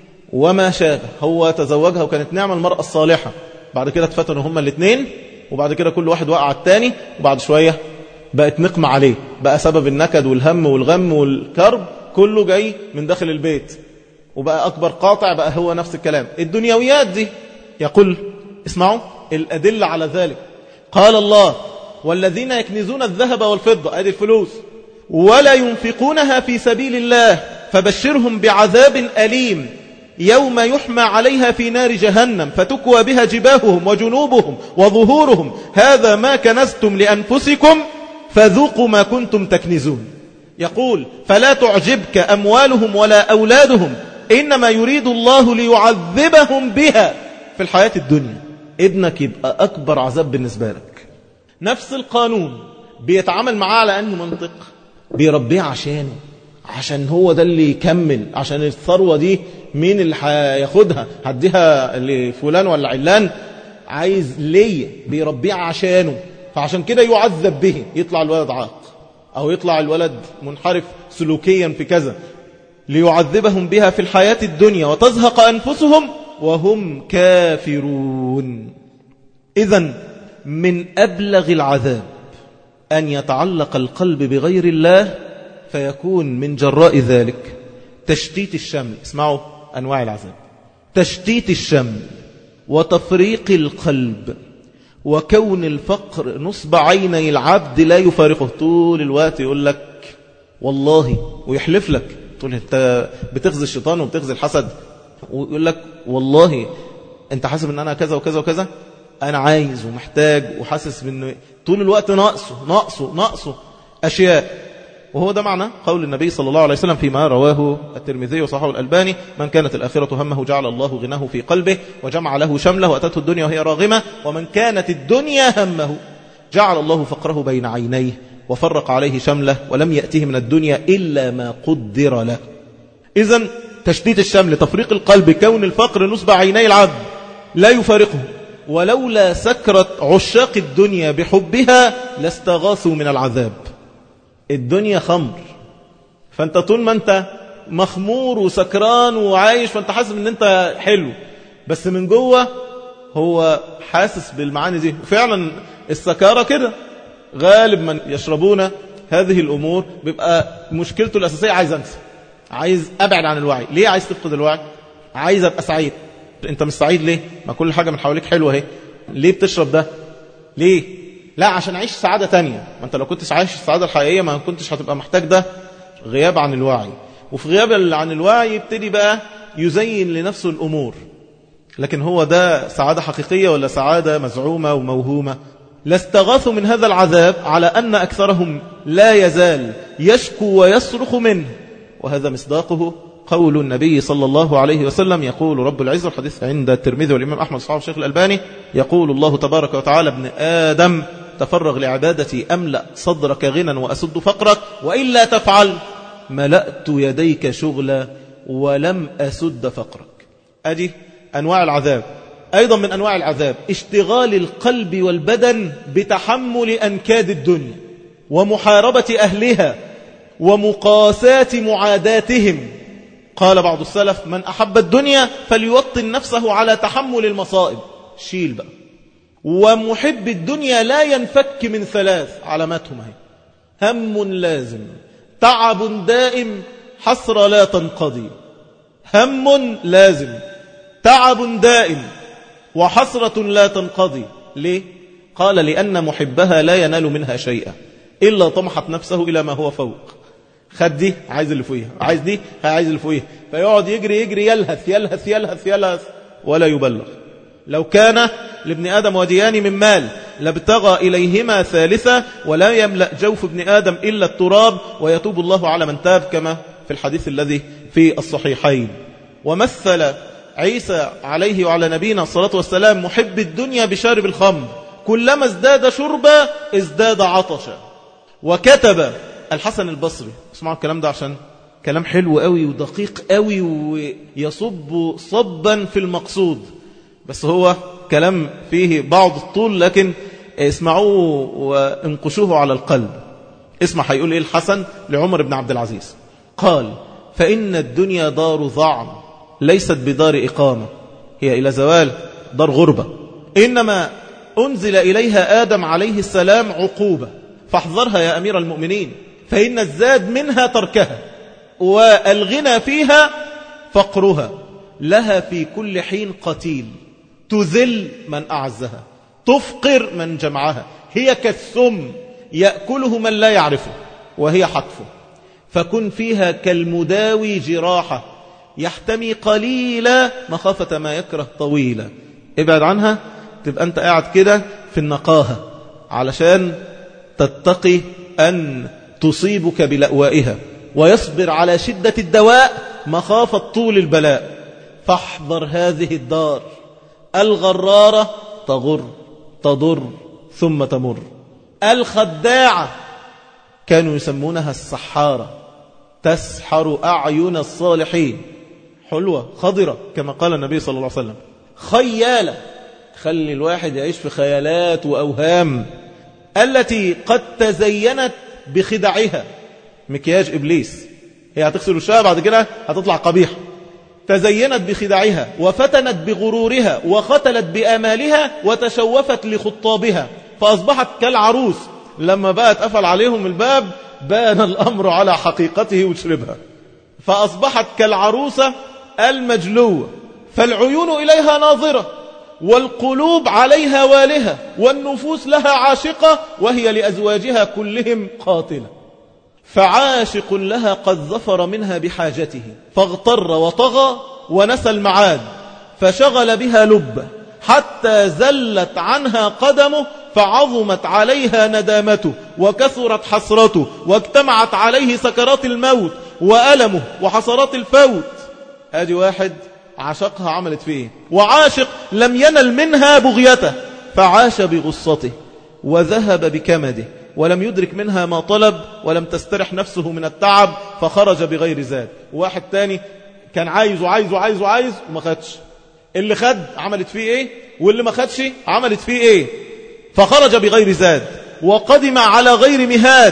وما شابه. هو تزوجها وكانت نعمة المرأة الصالحة، بعد كده اتفتنوا هما الاثنين، وبعد كده كل واحد وقع على الثاني، وبعد شوية بقت نقمة عليه، بقى سبب النكد والهم والغم والكرب كله جاي من داخل البيت، وبقى أكبر قاطع بقى هو نفس الكلام. الدنيويات دي يقول اسمعوا الأدلة على ذلك. قال الله والذين يكنزون الذهب والفضة، ادي الفلوس، ولا ينفقونها في سبيل الله فبشرهم بعذاب أليم يوم يحمى عليها في نار جهنم فتكوى بها جباههم وجنوبهم وظهورهم هذا ما كنزتم لأنفسكم فذوقوا ما كنتم تكنزون. يقول فلا تعجبك أموالهم ولا أولادهم إنما يريد الله ليعذبهم بها في الحياة الدنيا. ابنك يبقى أكبر عذاب بالنسبة لك. نفس القانون بيتعامل معاه على أنه منطق، بيربيه عشانه، عشان هو ده اللي يكمل، عشان الثروة دي مين اللي هياخدها؟ هديها لفلان ولا علان؟ عايز ليه؟ بيربيه عشانه، فعشان كده يعذب به. يطلع الولد عاق أو يطلع الولد منحرف سلوكيا في كذا، ليعذبهم بها في الحياة الدنيا وتزهق أنفسهم وهم كافرون. إذن من أبلغ العذاب أن يتعلق القلب بغير الله، فيكون من جراء ذلك تشتيت الشمل. اسمعوا أنواع العذاب: تشتيت الشمل، وتفريق القلب، وكون الفقر نصب عيني العبد لا يفارقه. طول الوقت يقول لك والله، ويحلف لك، تقول انت بتغزي الشيطان وبتغزي الحسد، ويقول لك والله انت حاسب ان انا كذا وكذا وكذا، انا عايز ومحتاج وحاسس بانه طول الوقت ناقصه ناقصه ناقصه اشياء. وهو ده معنى قول النبي صلى الله عليه وسلم فيما رواه الترمذي وصححه الألباني: من كانت الآخرة همه جعل الله غناه في قلبه وجمع له شمله وأتته الدنيا وهي راغمة، ومن كانت الدنيا همه جعل الله فقره بين عينيه وفرق عليه شمله ولم يأته من الدنيا إلا ما قدر له. إذن تشتيت الشمل، تفريق القلب، كون الفقر نصب عيني العبد لا يفارقه. ولولا سكرة عشاق الدنيا بحبها لاستغاثوا من العذاب. الدنيا خمر، فانت طول ما انت مخمور وسكران وعايش فانت حاسس ان انت حلو، بس من جوه هو حاسس بالمعاني دي. فعلا السكارة كده، غالب من يشربون هذه الأمور بيبقى مشكلته الأساسية عايز أنسى، عايز أبعد عن الوعي. ليه عايز تفقد الوعي؟ عايز أبقى سعيد. انت مش سعيد ليه؟ ما كل حاجة من حواليك حلوة اهي. ليه بتشرب ده؟ ليه؟ لا، عشان أعيش سعادة تانية. ما أنت لو كنتش عايش السعادة الحقيقية ما كنتش هتبقى محتاج ده. غياب عن الوعي، وفي غياب عن الوعي يبتدي بقى يزين لنفسه الأمور. لكن هو ده سعادة حقيقية ولا سعادة مزعومة وموهومة؟ لاستغاثوا من هذا العذاب على أن أكثرهم لا يزال يشكو ويصرخ منه وهذا مصداقه قول النبي صلى الله عليه وسلم. يقول رب العزة، الحديث عند الترمذي والإمام أحمد صحابه الشيخ الألباني، يقول الله تبارك وتعالى: ابن آدم تفرغ لعبادتي أملأ صدرك غنى وأسد فقرك، وإلا تفعل ملأت يديك شغلا ولم أسد فقرك. أدي أنواع العذاب. أيضا من أنواع العذاب اشتغال القلب والبدن بتحمل أنكاد الدنيا ومحاربة أهلها ومقاساة معاداتهم. قال بعض السلف: من أحب الدنيا فليوطن نفسه على تحمل المصائب. شيل بقى. ومحب الدنيا لا ينفك من ثلاث علاماتهم هي: هم لازم، تعب دائم، حسرة لا تنقضي. هم لازم، تعب دائم، وحسرة لا تنقضي. ليه؟ قال: لأن محبها لا ينال منها شيئا إلا طمحت نفسه إلى ما هو فوق. خد دي عايز اللي فوقيها، عايز دي عايز اللي فوقيها، فيقعد يجري يجري يلهث يلهث يلهث يلهث ولا يبلغ. لو كان لابن آدم وديان من مال لابتغى إليهما ثالثة، ولا يملأ جوف ابن آدم إلا التراب، ويتوب الله على من تاب، كما في الحديث الذي في الصحيحين. ومثل عيسى عليه وعلى نبينا الصلاة والسلام محب الدنيا بشارب الخمر، كلما ازداد شربا ازداد عطشا. وكتب الحسن البصري، اسمعوا الكلام ده عشان كلام حلو قوي ودقيق قوي ويصب صبا في المقصود، بس هو كلام فيه بعض الطول، لكن اسمعوه وانقشوه على القلب. اسمع هيقول ايه الحسن لعمر بن عبد العزيز. قال: فإن الدنيا دار ضعن ليست بدار إقامة، هي إلى زوال دار غربة، إنما أنزل إليها آدم عليه السلام عقوبة، فاحذرها يا أمير المؤمنين، فإن الزاد منها تركها، والغنى فيها فقرها، لها في كل حين قتيل، تذل من أعزها، تفقر من جمعها، هي كالسم يأكله من لا يعرفه، وهي حتفه، فكن فيها كالمداوي جراحة، يحتمي قليلا مخافة ما يكره طويلا. ابعد عنها، تبقى أنت قاعد كده في النقاهة علشان تتقي أن تصيبك بلأوائها، ويصبر على شدة الدواء مخافة طول البلاء. فاحذر هذه الدار الغرارة، تغر تضر ثم تمر. الخداعة كانوا يسمونها السحارة، تسحر أعين الصالحين، حلوة خضرة كما قال النبي صلى الله عليه وسلم. خيالة، خلي الواحد يعيش في خيالات وأوهام، التي قد تزينت بخدعها، مكياج إبليس، هي هتغسل وشها بعد كده هتطلع قبيحة. تزينت بخدعها وفتنت بغرورها وختلت بآمالها وتشوفت لخطابها، فأصبحت كالعروس لما بقى اتقفل عليهم الباب بان الأمر على حقيقته وشربها، فأصبحت كالعروسة المجلوة، فالعيون إليها ناظرة، والقلوب عليها والهة، والنفوس لها عاشقة، وهي لأزواجها كلهم قاتلة. فعاشق لها قد ظفر منها بحاجته، فاغتر وطغى ونسى المعاد، فشغل بها لبه حتى زلت عنها قدمه، فعظمت عليها ندامته وكثرت حسرته، واجتمعت عليه سكرات الموت وألمه وحسرات الفوت. ادي واحد عشقها عملت فيه، وعاشق لم ينل منها بغيته، فعاش بغصته وذهب بكمده، ولم يدرك منها ما طلب، ولم تسترح نفسه من التعب، فخرج بغير زاد. واحد تاني كان عايز وعايز وعايز وعايز وما خدش، اللي خد عملت فيه ايه، واللي ما خدش عملت فيه ايه، فخرج بغير زاد وقدم على غير مهاد.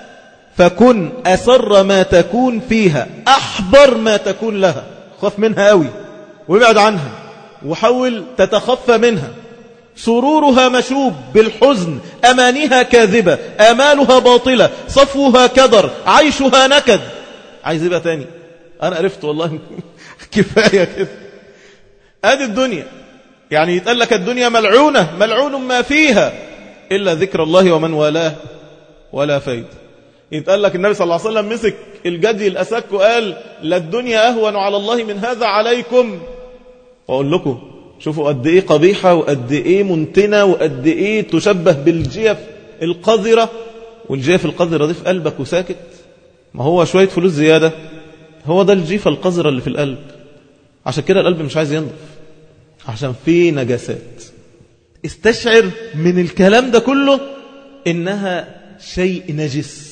فكن أسر ما تكون فيها، أحضر ما تكون لها، خاف منها قوي وابعد عنها وحاول تتخفى منها. سرورها مشوب بالحزن، أمانيها كاذبة، آمالها باطلة، صفوها كدر، عيشها نكد. عايز يبقى تاني؟ أنا عرفت والله كفاية كده. ادي الدنيا، يعني يتقال لك الدنيا ملعونة، ملعون ما فيها إلا ذكر الله ومن والاه ولا فايد. يتقال لك النبي صلى الله عليه وسلم مسك الجدي الأسك وقال: لا الدنيا أهون على الله من هذا عليكم. وأقول لكم شوفوا قد إيه قبيحة، وقد إيه منتنة، وقد إيه تشبه بالجيف القذرة. والجيف القذرة دي في قلبك وساكت، ما هو شوية فلوس زيادة هو ده الجيفة القذرة اللي في القلب. عشان كده القلب مش عايز ينضف، عشان فيه نجاسات. استشعر من الكلام ده كله إنها شيء نجس،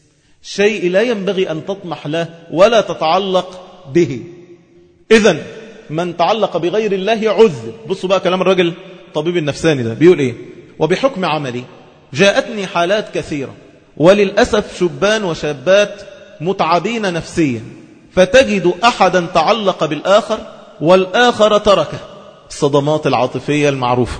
شيء لا ينبغي أن تطمح له ولا تتعلق به. إذن من تعلق بغير الله عذب. بصوا بقى كلام الرجل طبيب النفساني ده بيقول إيه: وبحكم عملي جاءتني حالات كثيرة، وللأسف شبان وشابات متعبين نفسيا، فتجد أحدا تعلق بالآخر والآخر تركه، الصدمات العاطفية المعروفة،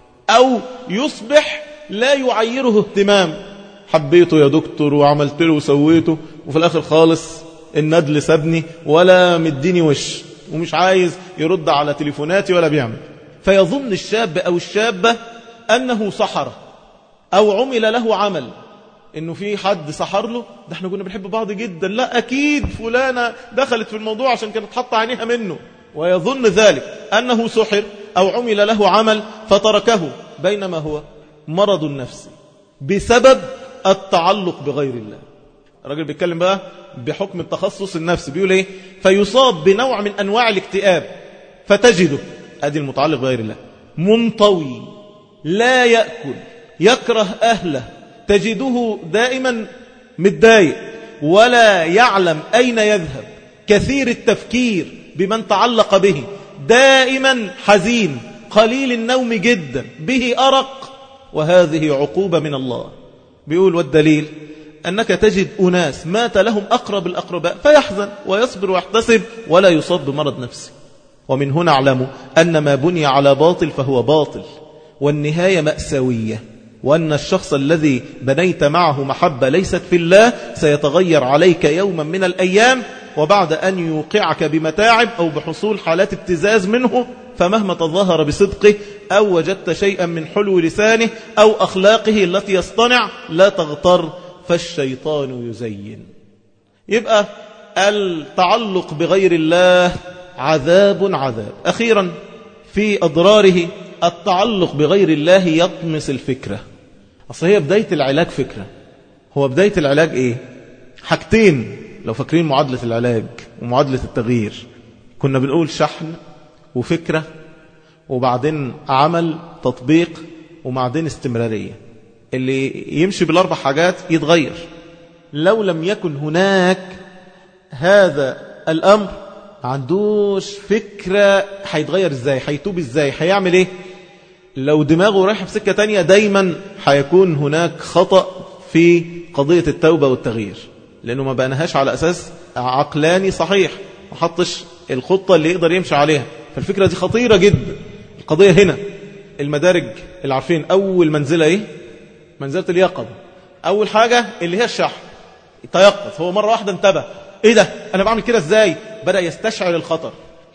أو يصبح لا يعيره اهتمام، حبيته يا دكتور وعملت له وسويته، وفي الآخر خالص الندل سابني ولا مديني وش، ومش عايز يرد على تليفوناتي ولا بيعمل. فيظن الشاب أو الشابة أنه سحر أو عمل له عمل، إنه في حد سحر له، ده احنا كنا بنحب بعض جدا، لا أكيد فلانة دخلت في الموضوع عشان كانت حط عينيها منه، ويظن ذلك أنه سحر أو عمل له عمل فتركه، بينما هو مرض نفسي بسبب التعلق بغير الله. الراجل بيتكلم بقى بحكم التخصص النفسي، بيقول ايه: فيصاب بنوع من أنواع الاكتئاب، فتجده أدي المتعلق بغير الله منطوي، لا يأكل، يكره أهله، تجده دائما متضايق ولا يعلم أين يذهب، كثير التفكير بمن تعلق به، دائما حزين، قليل النوم جدا، به أرق، وهذه عقوبة من الله. بيقول: والدليل أنك تجد أناس مات لهم أقرب الأقرباء فيحزن ويصبر ويحتسب ولا يصاب بمرض نفسي. ومن هنا اعلموا أن ما بني على باطل فهو باطل، والنهاية مأساوية، وأن الشخص الذي بنيت معه محبة ليست في الله سيتغير عليك يوما من الأيام، وبعد أن يوقعك بمتاعب أو بحصول حالات ابتزاز منه، فمهما تظاهر بصدقه أو وجدت شيئا من حلو لسانه أو أخلاقه التي يصطنع لا تغتر، فالشيطان يزين. يبقى التعلق بغير الله عذاب عذاب. أخيرا في أضراره، التعلق بغير الله يطمس الفكرة. أصل هي بداية العلاج فكرة. هو بداية العلاج إيه؟ حاجتين. لو فاكرين معادلة العلاج ومعادلة التغيير، كنا بنقول شحن وفكرة، وبعدين عمل تطبيق، وبعدين استمرارية. اللي يمشي بالأربع حاجات يتغير. لو لم يكن هناك هذا الأمر، عندوش فكرة هيتغير ازاي، هيتوب ازاي، هيعمل ايه. لو دماغه رايح في سكة تانية، دايما هيكون هناك خطأ في قضية التوبة والتغيير، لأنه ما بناهاش على أساس عقلاني صحيح، ما حطش الخطة اللي يقدر يمشي عليها. فالفكرة دي خطيرة جدا. القضية هنا المدارج اللي عارفين، أول منزلة ايه؟ منزلة اليقظة. أول حاجة اللي هي الشحن، تيقظ. هو مرة واحدة انتبه، ايه ده، انا بعمل كده ازاي؟ بدأ يستشعر الخطر،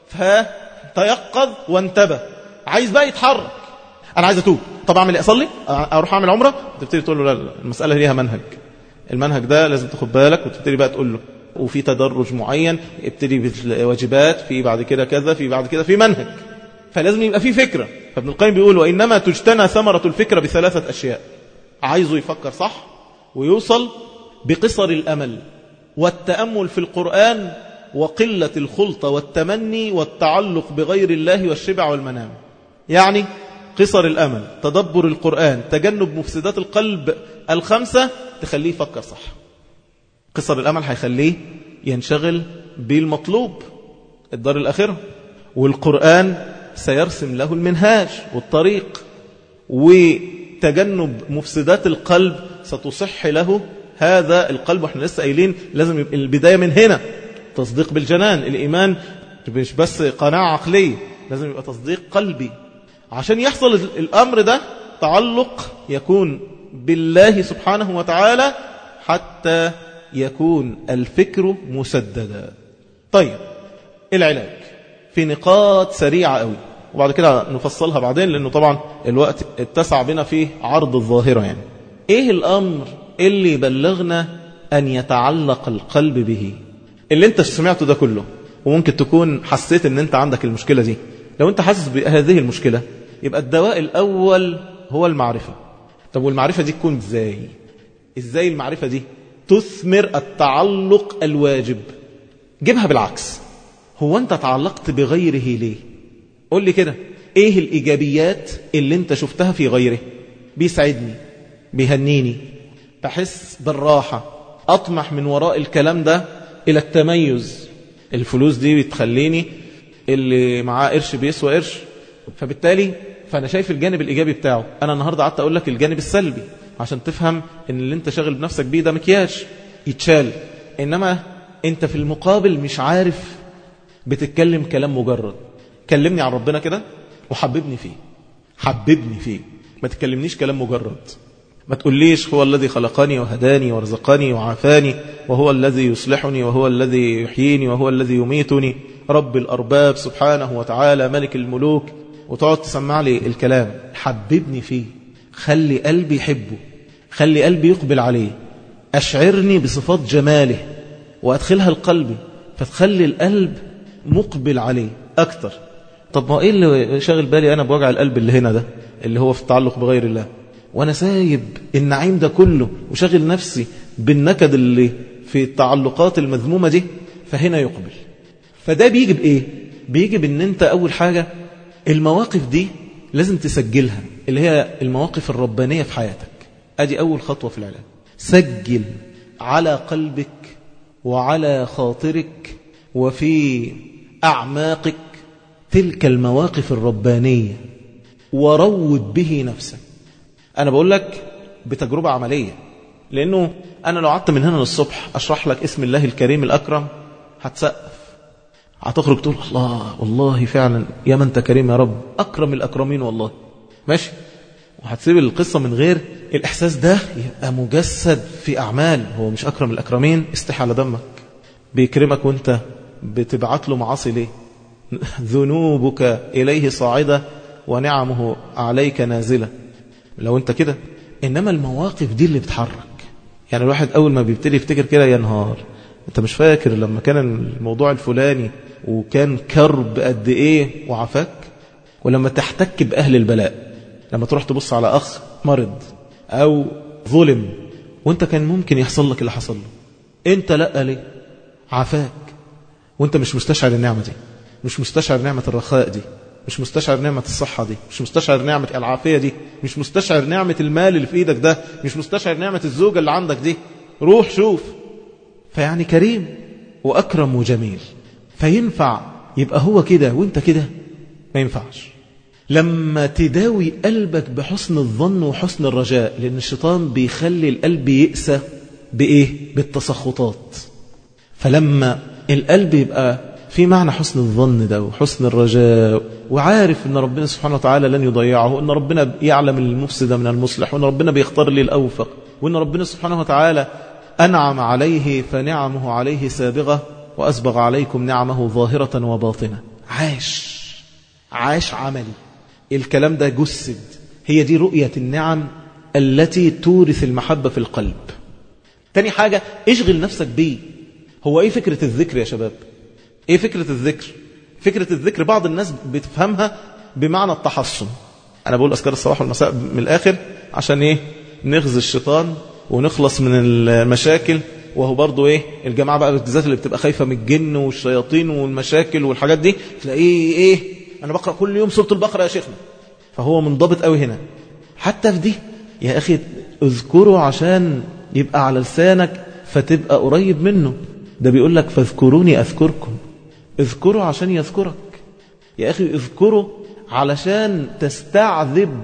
فتيقظ وانتبه، عايز بقى يتحرك. انا عايز اتوب، طب اعمل ايه؟ اصلي؟ اروح اعمل عمره؟ تبتدي تقول له لا لا، المسألة ليها منهج، المنهج ده لازم تاخد بالك، وتبتدي بقى تقول له، وفي تدرج معين، ابتدي بالواجبات، في بعد كده كذا، في بعد كده في منهج، فلازم يبقى في فكرة. فابن القيم بيقول: وإنما تجتنى ثمرة الفكرة بثلاثة أشياء. عايزه يفكر صح ويوصل بقصر الأمل والتأمل في القرآن، وقلة الخلطة والتمني والتعلق بغير الله والشبع والمنام. يعني قصر الأمل، تدبر القرآن، تجنب مفسدات القلب الخمسة، تخليه يفكر صح. قصر الأمل هيخليه ينشغل بالمطلوب، الدار الآخرة، والقرآن سيرسم له المنهاج والطريق، وتجنب مفسدات القلب ستصح له هذا القلب. واحنا لسه قايلين لازم يبقى البداية من هنا، تصديق بالجنان، الإيمان مش بس قناعة عقلية، لازم يبقى تصديق قلبي. عشان يحصل الأمر ده، تعلق يكون بالله سبحانه وتعالى حتى يكون الفكر مسددا. طيب، العلاج في نقاط سريعة قوي، وبعد كده نفصلها بعدين، لأنه طبعا الوقت اتسع بنا فيه عرض الظاهرة. يعني ايه الأمر اللي يبلغنا أن يتعلق القلب به؟ اللي انت سمعته ده كله، وممكن تكون حسيت ان انت عندك المشكلة دي. لو انت حاسس بهذه المشكلة، يبقى الدواء الأول هو المعرفة. طب والمعرفة دي تكون ازاي؟ ازاي المعرفة دي تثمر التعلق الواجب؟ جيبها بالعكس. هو انت تعلقت بغيره ليه؟ قول لي كده، ايه الايجابيات اللي انت شفتها في غيره؟ بيسعدني، بيهنيني، بحس بالراحة، اطمح من وراء الكلام ده الى التميز. الفلوس دي بتخليني اللي معاه قرش بيسوى قرش، فبالتالي فانا شايف الجانب الايجابي بتاعه. انا النهارده قعدت اقول لك الجانب السلبي عشان تفهم ان اللي انت شاغل بنفسك بيه ده مكياج يتشال، انما انت في المقابل مش عارف بتتكلم كلام مجرد. كلمني عن ربنا كده وحببني فيه، حببني فيه، ما تكلمنيش كلام مجرد. ما تقوليش هو الذي خلقني وهداني ورزقني وعافاني وهو الذي يصلحني وهو الذي يحييني وهو الذي يميتني رب الأرباب سبحانه وتعالى ملك الملوك، وتقعد تسمع لي الكلام. حببني فيه، خلي قلبي يحبه، خلي قلبي يقبل عليه، أشعرني بصفات جماله وأدخلها القلب فتخلي القلب مقبل عليه أكتر. طب ما إيه اللي شاغل بالي أنا بوجع القلب اللي هنا ده اللي هو في التعلق بغير الله، وأنا سايب النعيم ده كله وشاغل نفسي بالنكد اللي في التعلقات المذمومة دي؟ فهنا يقبل. فده بيجي بإيه؟ بيجي بأن أنت أول حاجة المواقف دي لازم تسجلها، اللي هي المواقف الربانية في حياتك. أدي أول خطوة في العلاج. سجل على قلبك وعلى خاطرك وفي أعماقك تلك المواقف الربانية وروض به نفسك. أنا بقول لك بتجربة عملية، لأنه أنا لو قعدت من هنا للصبح أشرح لك اسم الله الكريم الأكرم هتسقف، هتخرج تقول الله والله فعلا يا من أنت كريم يا رب، أكرم الأكرمين والله، ماشي، وهتسيب القصة من غير الإحساس ده يبقى مجسد في أعمال. هو مش أكرم الأكرمين؟ استحي على دمك، بيكرمك وانت بتبعت له معاصي ليه؟ ذنوبك إليه صاعدة ونعمه عليك نازلة لو انت كده. إنما المواقف دي اللي بتحرك. يعني الواحد أول ما بيبتدي يفتكر كده يا نهار، انت مش فاكر لما كان الموضوع الفلاني وكان كرب قد ايه وعفاك؟ ولما تحتك بأهل البلاء، لما تروح تبص على أخ مرض أو ظلم وانت كان ممكن يحصل لك اللي حصل له، انت لأ ليه؟ عفاك وانت مش مستشعر النعمة دي، مش مستشعر نعمة الرخاء دي، مش مستشعر نعمة الصحة دي، مش مستشعر نعمة العافية دي، مش مستشعر نعمة المال اللي في ايدك ده، مش مستشعر نعمة الزوجة اللي عندك دي. روح شوف. فيعني كريم وأكرم وجميل، فينفع يبقى هو كده وانت كده؟ ما ينفعش. لما تداوي قلبك بحسن الظن وحسن الرجاء، لأن الشيطان بيخلي القلب يئسى بإيه؟ بالتسخطات. فلما القلب يبقى في معنى حسن الظن ده وحسن الرجاء، وعارف أن ربنا سبحانه وتعالى لن يضيعه، وأن ربنا يعلم المفسد من المصلح، وأن ربنا بيختار لي الأوفق، وأن ربنا سبحانه وتعالى أنعم عليه فنعمه عليه سابغة وأسبغ عليكم نعمه ظاهرة وباطنة. عاش عاش عملي الكلام ده جسد. هي دي رؤية النعم التي تورث المحبة في القلب. تاني حاجة اشغل نفسك بيه. هو ايه فكرة الذكر يا شباب؟ ايه فكرة الذكر؟ فكرة الذكر بعض الناس بتفهمها بمعنى التحصن. انا بقول اذكار الصباح والمساء من الاخر عشان ايه؟ نغزي الشيطان ونخلص من المشاكل. وهو برضو ايه الجماعة بقى بالذات اللي بتبقى خايفة من الجن والشياطين والمشاكل والحاجات دي، تلاقيه ايه انا بقرأ كل يوم سورة البقرة يا شيخنا، فهو منضبط قوي هنا. حتى في دي يا اخي اذكره عشان يبقى على لسانك فتبقى قريب منه. ده بيقول لك فاذكروني اذكركم. اذكره عشان يذكرك يا اخي، اذكره علشان تستعذب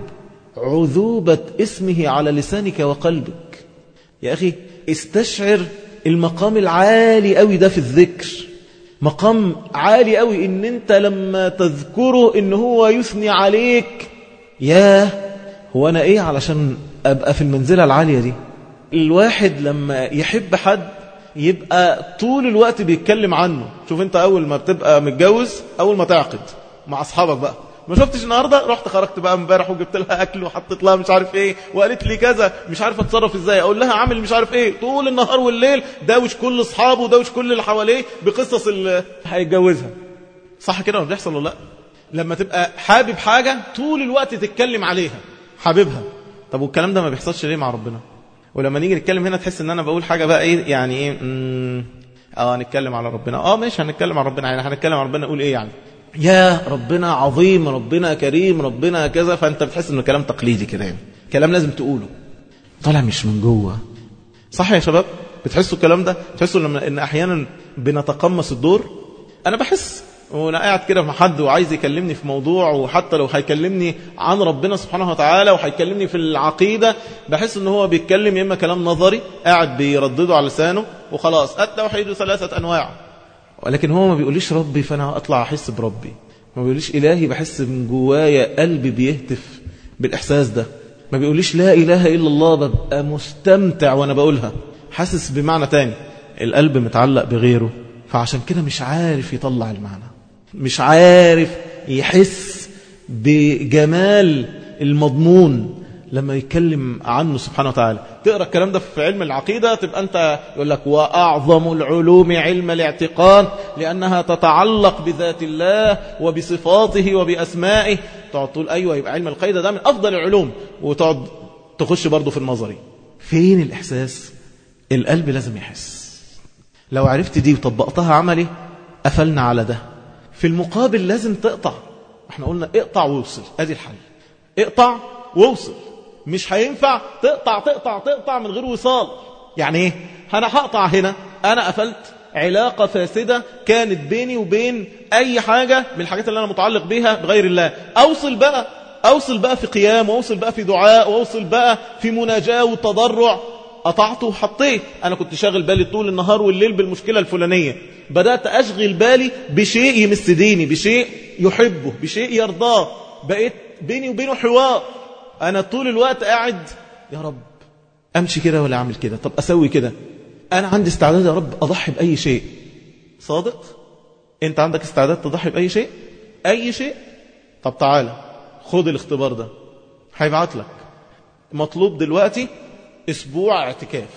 عذوبة اسمه على لسانك وقلبك. يا اخي استشعر المقام العالي قوي ده في الذكر، مقام عالي قوي ان انت لما تذكره ان هو يثني عليك. ياه هو انا ايه علشان ابقى في المنزلة العالية دي؟ الواحد لما يحب حد يبقى طول الوقت بيتكلم عنه. شوف انت اول ما بتبقى متجوز، اول ما تعقد مع اصحابك بقى، ما شفتش النهارده رحت خرجت بقى امبارح وجبت لها اكل وحطيت لها مش عارف ايه وقالت لي كذا، مش عارف اتصرف ازاي، اقول لها عامل مش عارف ايه، طول النهار والليل داوش كل اصحابه وداوش كل اللي حواليه بقصص اللي هيتجوزها. صح كده ولا بيحصل ولا لا؟ لما تبقى حابب حاجه طول الوقت تتكلم عليها، حاببها. طب والكلام ده ما بيحصلش ليه مع ربنا؟ ولما نيجي نتكلم هنا تحس ان انا بقول حاجه بقى ايه يعني ايه، اه هنتكلم على ربنا، اه ماشي هنتكلم على ربنا، يعني هنتكلم على ربنا نقول ايه يعني؟ يا ربنا عظيم، ربنا كريم، ربنا كذا، فانت بتحس انه كلام تقليدي كده، يعني كلام لازم تقوله طالع مش من جوه. صح يا شباب؟ بتحسوا الكلام ده؟ بتحسوا لما ان احيانا بنتقمص الدور؟ انا بحس وانا قاعد كده مع حد وعايز يكلمني في موضوع، وحتى لو هيكلمني عن ربنا سبحانه وتعالى وهيكلمني في العقيدة، بحس ان هو بيتكلم يا اما كلام نظري قاعد بيردده على لسانه وخلاص، التوحيد ثلاثة انواع، ولكن هو ما بيقوليش ربي فانا اطلع احس بربي، ما بيقوليش الهي بحس من جوايا قلبي بيهتف بالاحساس ده، ما بيقوليش لا اله الا الله ببقى مستمتع وانا بقولها، حاسس بمعنى تاني. القلب متعلق بغيره، فعشان كده مش عارف يطلع المعنى، مش عارف يحس بجمال المضمون لما يتكلم عنه سبحانه وتعالى. تقرأ الكلام ده في علم العقيدة تبقى أنت يقول لك وأعظم العلوم علم الاعتقاد لأنها تتعلق بذات الله وبصفاته وبأسمائه. تقعد تقول أيوة، يبقى علم العقيدة ده من أفضل العلوم، وتقعد تخش برضه في النظري. فين الإحساس؟ القلب لازم يحس. لو عرفت دي وطبقتها عملي قفلنا على ده. في المقابل لازم تقطع، احنا قلنا اقطع ووصل، ادي الحل، اقطع ووصل. مش هينفع تقطع تقطع تقطع من غير وصال. يعني ايه؟ انا هقطع هنا، انا قفلت علاقة فاسدة كانت بيني وبين اي حاجة من الحاجات اللي انا متعلق بيها بغير الله. اوصل بقى، اوصل بقى في قيام، واوصل بقى في دعاء، واوصل بقى في مناجاة وتضرع. قطعته وحطيت، انا كنت شاغل بالي طول النهار والليل بالمشكلة الفلانية، بدأت اشغل بالي بشيء يمس ديني، بشيء يحبه، بشيء يرضاه، بقيت بيني وبينه حوار. انا طول الوقت قاعد يا رب امشي كده ولا اعمل كده، طب اسوي كده، انا عندي استعداد يا رب اضحي باي شيء. صادق؟ انت عندك استعداد تضحي باي شيء؟ اي شيء؟ طب تعالى خد الاختبار ده، هيبعت لك مطلوب دلوقتي اسبوع اعتكاف.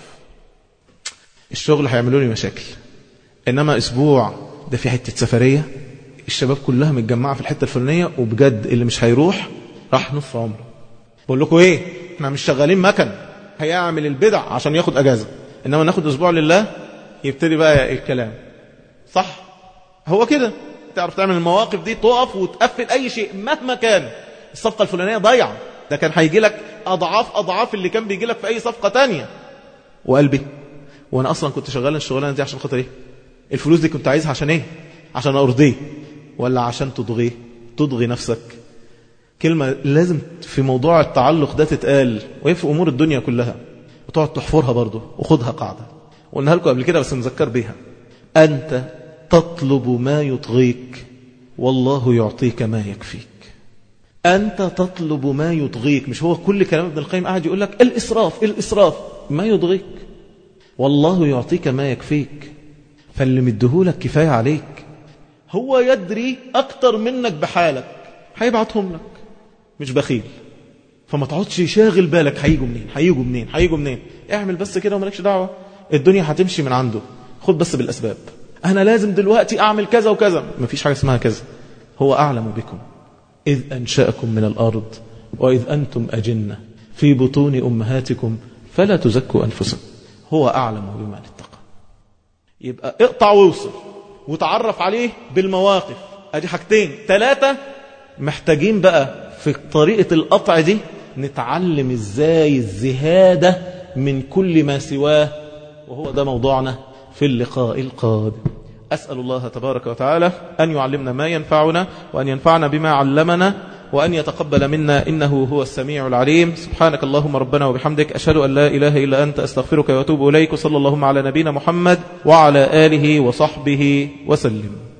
الشغل هيعملوا لي مشاكل، انما اسبوع ده في حته سفريه، الشباب كلها متجمعه في الحته الفلانيه، وبجد اللي مش هيروح راح نص عمره. بقول لكم ايه، احنا مش شغالين مكن هيعمل البدع عشان ياخد اجازه، انما ناخد اسبوع لله. يبتدي بقى الكلام صح، هو كده. تعرف تعمل المواقف دي، تقف وتقفل اي شيء مهما كان. الصفقه الفلانيه ضيعه، ده كان هيجي لك اضعاف اضعاف اللي كان بيجي لك في اي صفقه تانية. وقلبي، وانا اصلا كنت شغال الشغلانه دي عشان خاطر ايه؟ الفلوس دي كنت عايزها عشان ايه؟ عشان ارضيه ولا عشان تضغيه؟ تضغي نفسك. كلمه لازم في موضوع التعلق ده تتقال، وهي في امور الدنيا كلها، وتقعد تحفرها برضه، وخدها قاعده قلناها لكم قبل كده بس نذكر بيها. انت تطلب ما يطغيك والله يعطيك ما يكفيك. أنت تطلب ما يطغيك. مش هو كل كلام ابن القيم قاعد يقول لك الإسراف الإسراف؟ ما يطغيك والله يعطيك ما يكفيك. فاللي مديهولك كفاية عليك، هو يدري أكتر منك بحالك، هيبعتهم لك، مش بخيل. فما تقعدش شاغل بالك هيجوا منين هيجوا منين هيجوا منين. اعمل بس كده ومالكش دعوة، الدنيا هتمشي من عنده. خد بس بالأسباب. أنا لازم دلوقتي أعمل كذا وكذا، مفيش حاجة اسمها كذا. هو أعلم بكم إذ أنشأكم من الأرض وإذ أنتم أجنة في بطون أمهاتكم فلا تزكوا أنفسكم هو أعلم بما اتقى. يبقى اقطع ووصل وتعرف عليه بالمواقف. أدي حاجتين. ثلاثة، محتاجين بقى في طريقة القطع دي نتعلم إزاي الزهادة من كل ما سواه، وهو ده موضوعنا في اللقاء القادم. أسأل الله تبارك وتعالى أن يعلمنا ما ينفعنا، وأن ينفعنا بما علمنا، وأن يتقبل منا إنه هو السميع العليم. سبحانك اللهم ربنا وبحمدك، أشهد أن لا إله إلا أنت، أستغفرك وأتوب إليك. صلى اللهم على نبينا محمد وعلى آله وصحبه وسلم.